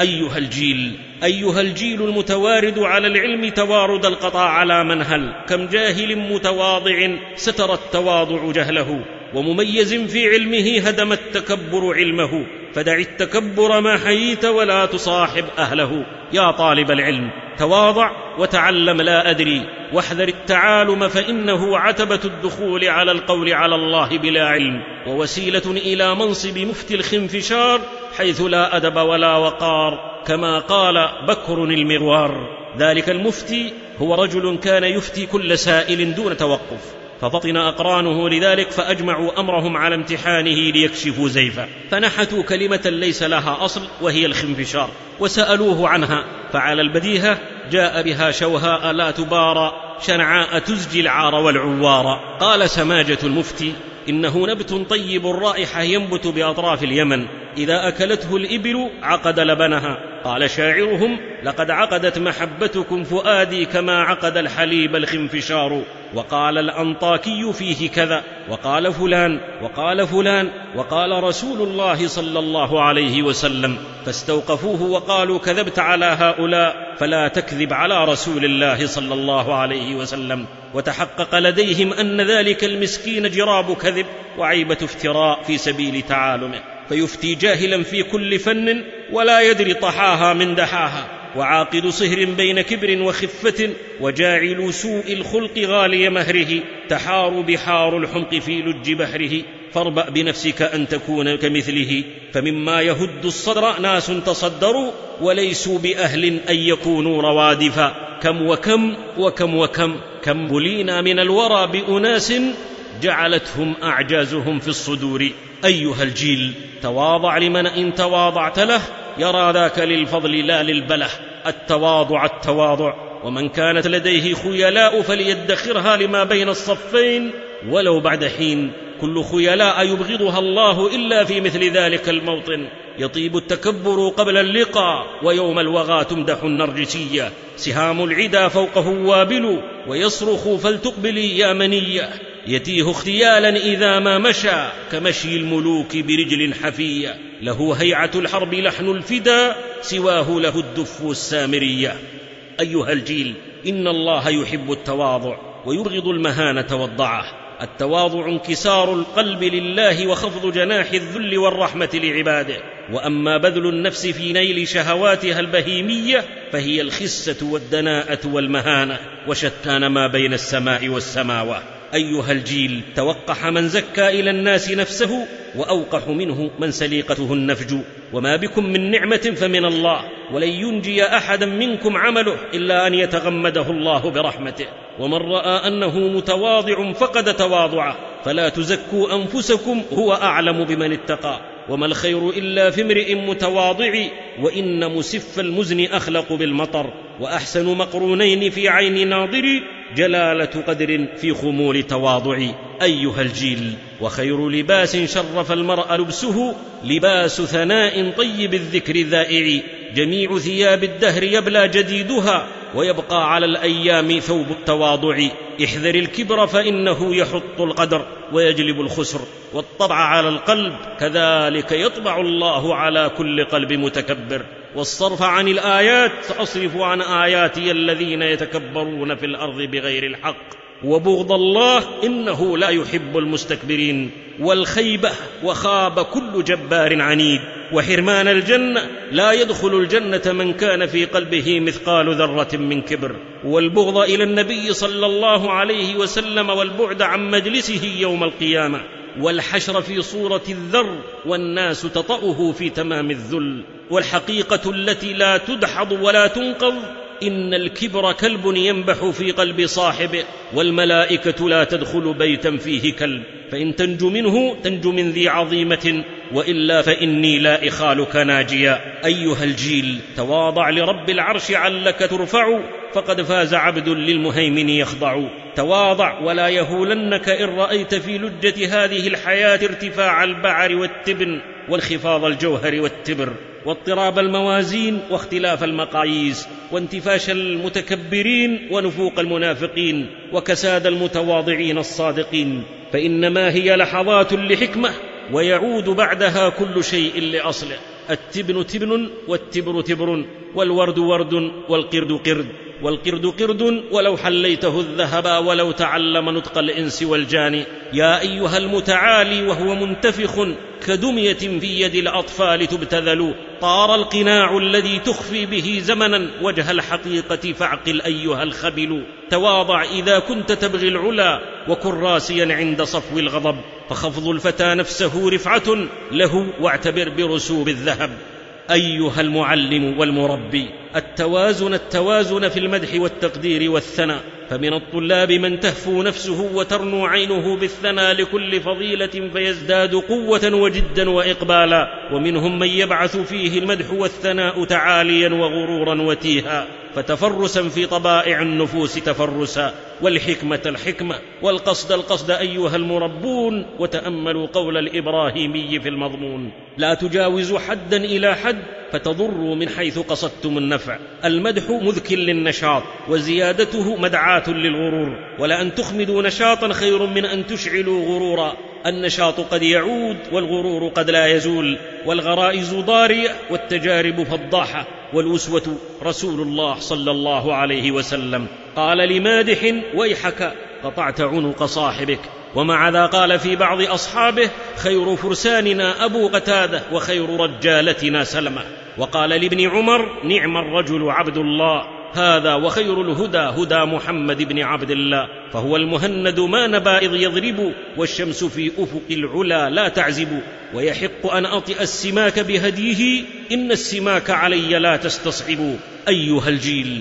S2: أيها الجيل المتوارد على العلم توارد القطع على منهل. كم جاهل متواضع ستر التواضع جهله، ومميز في علمه هدم التكبر علمه. فدع التكبر ما حييت ولا تصاحب أهله. يا طالب العلم، تواضع وتعلم لا أدري، واحذر التعالم، فإنه عتبة الدخول على القول على الله بلا علم، ووسيلة إلى منصب مفتي الخنفشار حيث لا أدب ولا وقار، كما قال بكر المغوار. ذلك المفتي هو رجل كان يفتي كل سائل دون توقف، ففطن أقرانه لذلك فأجمعوا أمرهم على امتحانه ليكشفوا زيفه، فنحتوا كلمة ليس لها أصل وهي الخنفشار، وسألوه عنها، فعلى البديهة جاء بها شوهاء لا تبارى، شنعاء تزجي العار والعوار. قال سماجة المفتي: إنه نبت طيب الرائحة ينبت بأطراف اليمن، إذا أكلته الإبل عقد لبنها. قال شاعرهم: لقد عقدت محبتكم فؤادي كما عقد الحليب الخنفشار. وقال الأنطاكي فيه كذا، وقال فلان وقال فلان، وقال رسول الله صلى الله عليه وسلم، فاستوقفوه وقالوا: كذبت على هؤلاء، فلا تكذب على رسول الله صلى الله عليه وسلم. وتحقق لديهم أن ذلك المسكين جراب كذب وعيبة افتراء في سبيل تعالمه، فيفتي جاهلا في كل فن ولا يدري طحاها من دحاها، وعاقد صهر بين كبر وخفة، وجاعل سوء الخلق غالي مهره، تحار بحار الحمق في لج بحره. فاربأ بنفسك أن تكون كمثله، فمما يهد الصدر ناس تصدروا وليسوا بأهل أن يكونوا روادفا. كم وكم وكم وكم كم بلينا من الورى بأناس جعلتهم أعجازهم في الصدور. أيها الجيل، تواضع لمن إن تواضعت له يرى ذاك للفضل لا للبله. التواضع التواضع، ومن كانت لديه خيلاء فليدخرها لما بين الصفين ولو بعد حين. كل خيلاء يبغضها الله إلا في مثل ذلك الموطن. يطيب التكبر قبل اللقاء، ويوم الوغى تمدح النرجسية. سهام العدا فوقه وابل، ويصرخ فلتقبلي يا منية. يتيه اختيالا إذا ما مشى، كمشي الملوك برجل حفية. له هيعة الحرب لحن الفدا، سواه له الدف السامرية. أيها الجيل، إن الله يحب التواضع ويبغض المهانة والضعة. التواضع انكسار القلب لله وخفض جناح الذل والرحمة لعباده. وأما بذل النفس في نيل شهواتها البهيمية فهي الخسة والدناءة والمهانة، وشتان ما بين السماء والسماوات. أيها الجيل، توقح من زكى إلى الناس نفسه، وأوقح منه من سليقته النفج. وما بكم من نعمة فمن الله، ولن ينجي أحدا منكم عمله إلا أن يتغمده الله برحمته. ومن رأى أنه متواضع فقد تواضعه، فلا تزكوا أنفسكم، هو أعلم بمن اتقى. وما الخير إلا في امرئ متواضع، وإن مسف المزن أخلق بالمطر. وأحسن مقرونين في عين ناظر، جلالة قدر في خمول تواضع. أيها الجيل، وخير لباس شرف المرء لبسه، لباس ثناء طيب الذكر ذائع. جميع ثياب الدهر يبلى جديدها، ويبقى على الأيام ثوب التواضع. احذر الكبر فإنه يحط القدر ويجلب الخسر، والطبع على القلب، كذلك يطبع الله على كل قلب متكبر. والصرف عن الآيات، فأصرف عن آياتي الذين يتكبرون في الأرض بغير الحق. وبغض الله إنه لا يحب المستكبرين. والخيبة، وخاب كل جبار عنيد. وحرمان الجنة، لا يدخل الجنة من كان في قلبه مثقال ذرة من كبر. والبغض إلى النبي صلى الله عليه وسلم، والبعد عن مجلسه يوم القيامة. والحشر في صورة الذر، والناس تطأه في تمام الذل. والحقيقة التي لا تدحض ولا تنقض، إن الكبر كلب ينبح في قلب صاحبه، والملائكة لا تدخل بيتا فيه كلب، فإن تنجو منه تنجو من ذي عظيمة، وإلا فإني لا إخالك ناجيا. أيها الجيل، تواضع لرب العرش علك ترفع، فقد فاز عبد للمهيمن يخضع. تواضع ولا يهولنك إن رأيت في لجة هذه الحياة ارتفاع البعر والتبن، وانخفاض الجوهر والتبر، واضطراب الموازين، واختلاف المقاييس، وانتفاش المتكبرين، ونفوق المنافقين، وكساد المتواضعين الصادقين. فإنما هي لحظات لحكمة، ويعود بعدها كل شيء لأصله. التبن تبن، والتبر تبر، والورد ورد، والقرد قرد، والقرد قرد ولو حليته الذهب ولو تعلم نطق الإنس والجان. يا أيها المتعالي وهو منتفخ كدمية في يد الأطفال تبتذل، طار القناع الذي تخفي به زمنا وجه الحقيقة فاعقل أيها الخبل. تواضع إذا كنت تبغي العلا وكن راسيا عند صفو الغضب، فخفض الفتى نفسه رفعة له واعتبر برسوب الذهب. أيها المعلم والمربي، التوازن في المدح والتقدير والثناء، فمن الطلاب من تهفو نفسه وترنو عينه بالثناء لكل فضيلة فيزداد قوة وجدا وإقبالا، ومنهم من يبعث فيه المدح والثناء تعاليا وغرورا وتيها، فتفرسا في طبائع النفوس تفرسا، والحكمة الحكمة، والقصد القصد أيها المربون. وتأملوا قول الإبراهيمي في المضمون: لا تجاوزوا حدا إلى حد فتضروا من حيث قصدتم النفع. المدح مذك للنشاط وزيادته مدعاة للغرور، ولأن تخمدوا نشاطا خير من أن تشعلوا غرورا. النشاط قد يعود والغرور قد لا يزول، والغرائز ضارية والتجارب فضاحة، والوسوة رسول الله صلى الله عليه وسلم قال لمادح: ويحك قطعت عنق صاحبك. ومع ذا قال في بعض أصحابه: خير فرساننا أبو قتادة وخير رجالتنا سلمة. وقال لابن عمر: نعم الرجل عبد الله، هذا وخير الهدى هدى محمد بن عبد الله، فهو المهند ما نبا إذ يضرب، والشمس في أفق العلا لا تعزب، ويحق أن أطئ السماك بهديه، إن السماك علي لا تستصعب. أيها الجيل،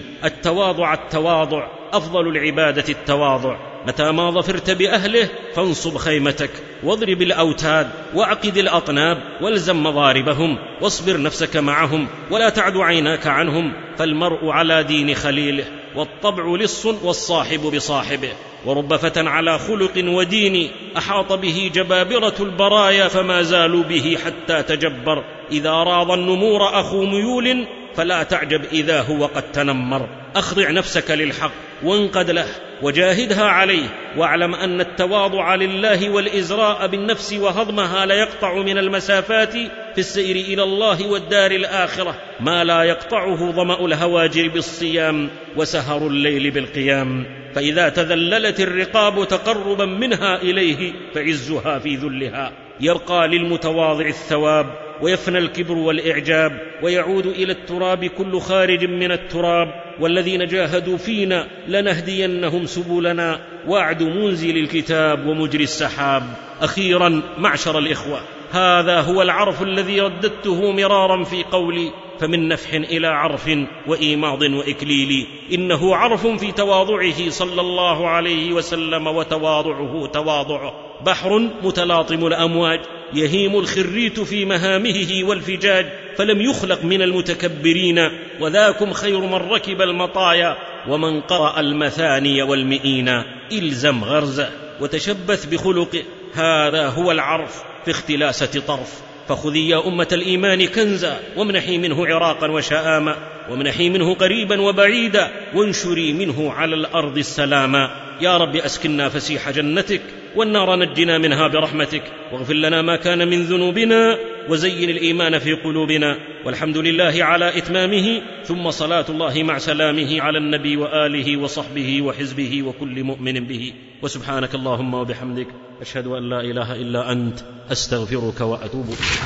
S2: التواضع أفضل العبادة التواضع. متى ما ظفرت بأهله فانصب خيمتك واضرب الأوتاد واعقد الأطناب والزم مضاربهم، واصبر نفسك معهم ولا تعد عيناك عنهم، فالمرء على دين خليله، والطبع لص والصاحب بصاحبه. ورب فتى على خلق ودين أحاط به جبابرة البرايا، فما زالوا به حتى تجبر. إذا راض النمور أخو ميول فلا تعجب إذا هو قد تنمر. أخضع نفسك للحق وانقد له وجاهدها عليه، واعلم أن التواضع لله والإزراء بالنفس وهضمها ليقطع من المسافات في السير إلى الله والدار الآخرة ما لا يقطعه ظمأ الهواجر بالصيام وسهر الليل بالقيام. فإذا تذللت الرقاب تقربا منها إليه فعزها في ذلها. يرقى للمتواضع الثواب ويفنى الكبر والإعجاب، ويعود إلى التراب كل خارج من التراب. والذين جاهدوا فينا لنهدينهم سبلنا، وعد منزل الكتاب ومجري السحاب. أخيرا معشر الإخوة، هذا هو العرف الذي رددته مرارا في قولي: فمن نفح إلى عرف وإيماض وإكليل. إنه عرف في تواضعه صلى الله عليه وسلم، وتواضعه تواضعه بحر متلاطم الأمواج، يهيم الخريت في مهامه والفجاج، فلم يخلق من المتكبرين. وذاكم خير من ركب المطايا ومن قرأ المثاني والمئين. إلزم غرزه وتشبث بخلقه، هذا هو العرف في اختلاسة طرف. فخذي يا أمة الإيمان كنزا، وامنحي منه عراقا وشآما، وامنحي منه قريبا وبعيدا، وانشري منه على الأرض السلاما. يا رب أسكننا فسيح جنتك، والنار نجنا منها برحمتك، واغفر لنا ما كان من ذنوبنا، وزين الإيمان في قلوبنا. والحمد لله على إتمامه، ثم صلاة الله مع سلامه على النبي وآله وصحبه وحزبه وكل مؤمن به. وسبحانك اللهم وبحمدك، أشهد أن لا إله إلا أنت، أستغفرك وأتوب إليك.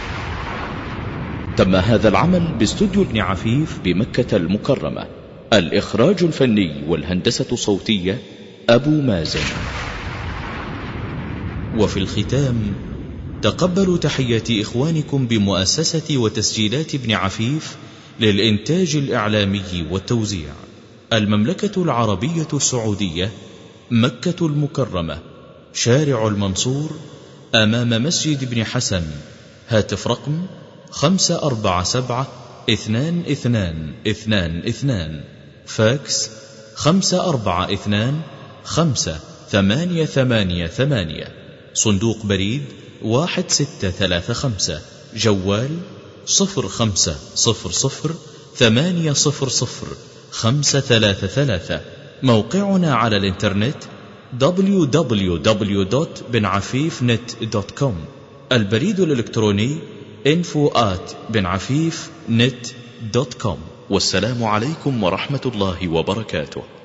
S4: تم هذا العمل باستوديو ابن عفيف بمكة المكرمة. الإخراج الفني والهندسة الصوتية أبو مازن. وفي الختام، تقبلوا تحيات إخوانكم بمؤسسة وتسجيلات ابن عفيف للإنتاج الإعلامي والتوزيع، المملكة العربية السعودية، مكة المكرمة، شارع المنصور، أمام مسجد ابن حسن. هاتف رقم 547-2222، فاكس 542-58888، صندوق بريد 1635، جوال 0500-800-533. موقعنا على الإنترنت www.benafifnet.com. البريد الإلكتروني info@benafifnet.com. والسلام عليكم ورحمة الله وبركاته.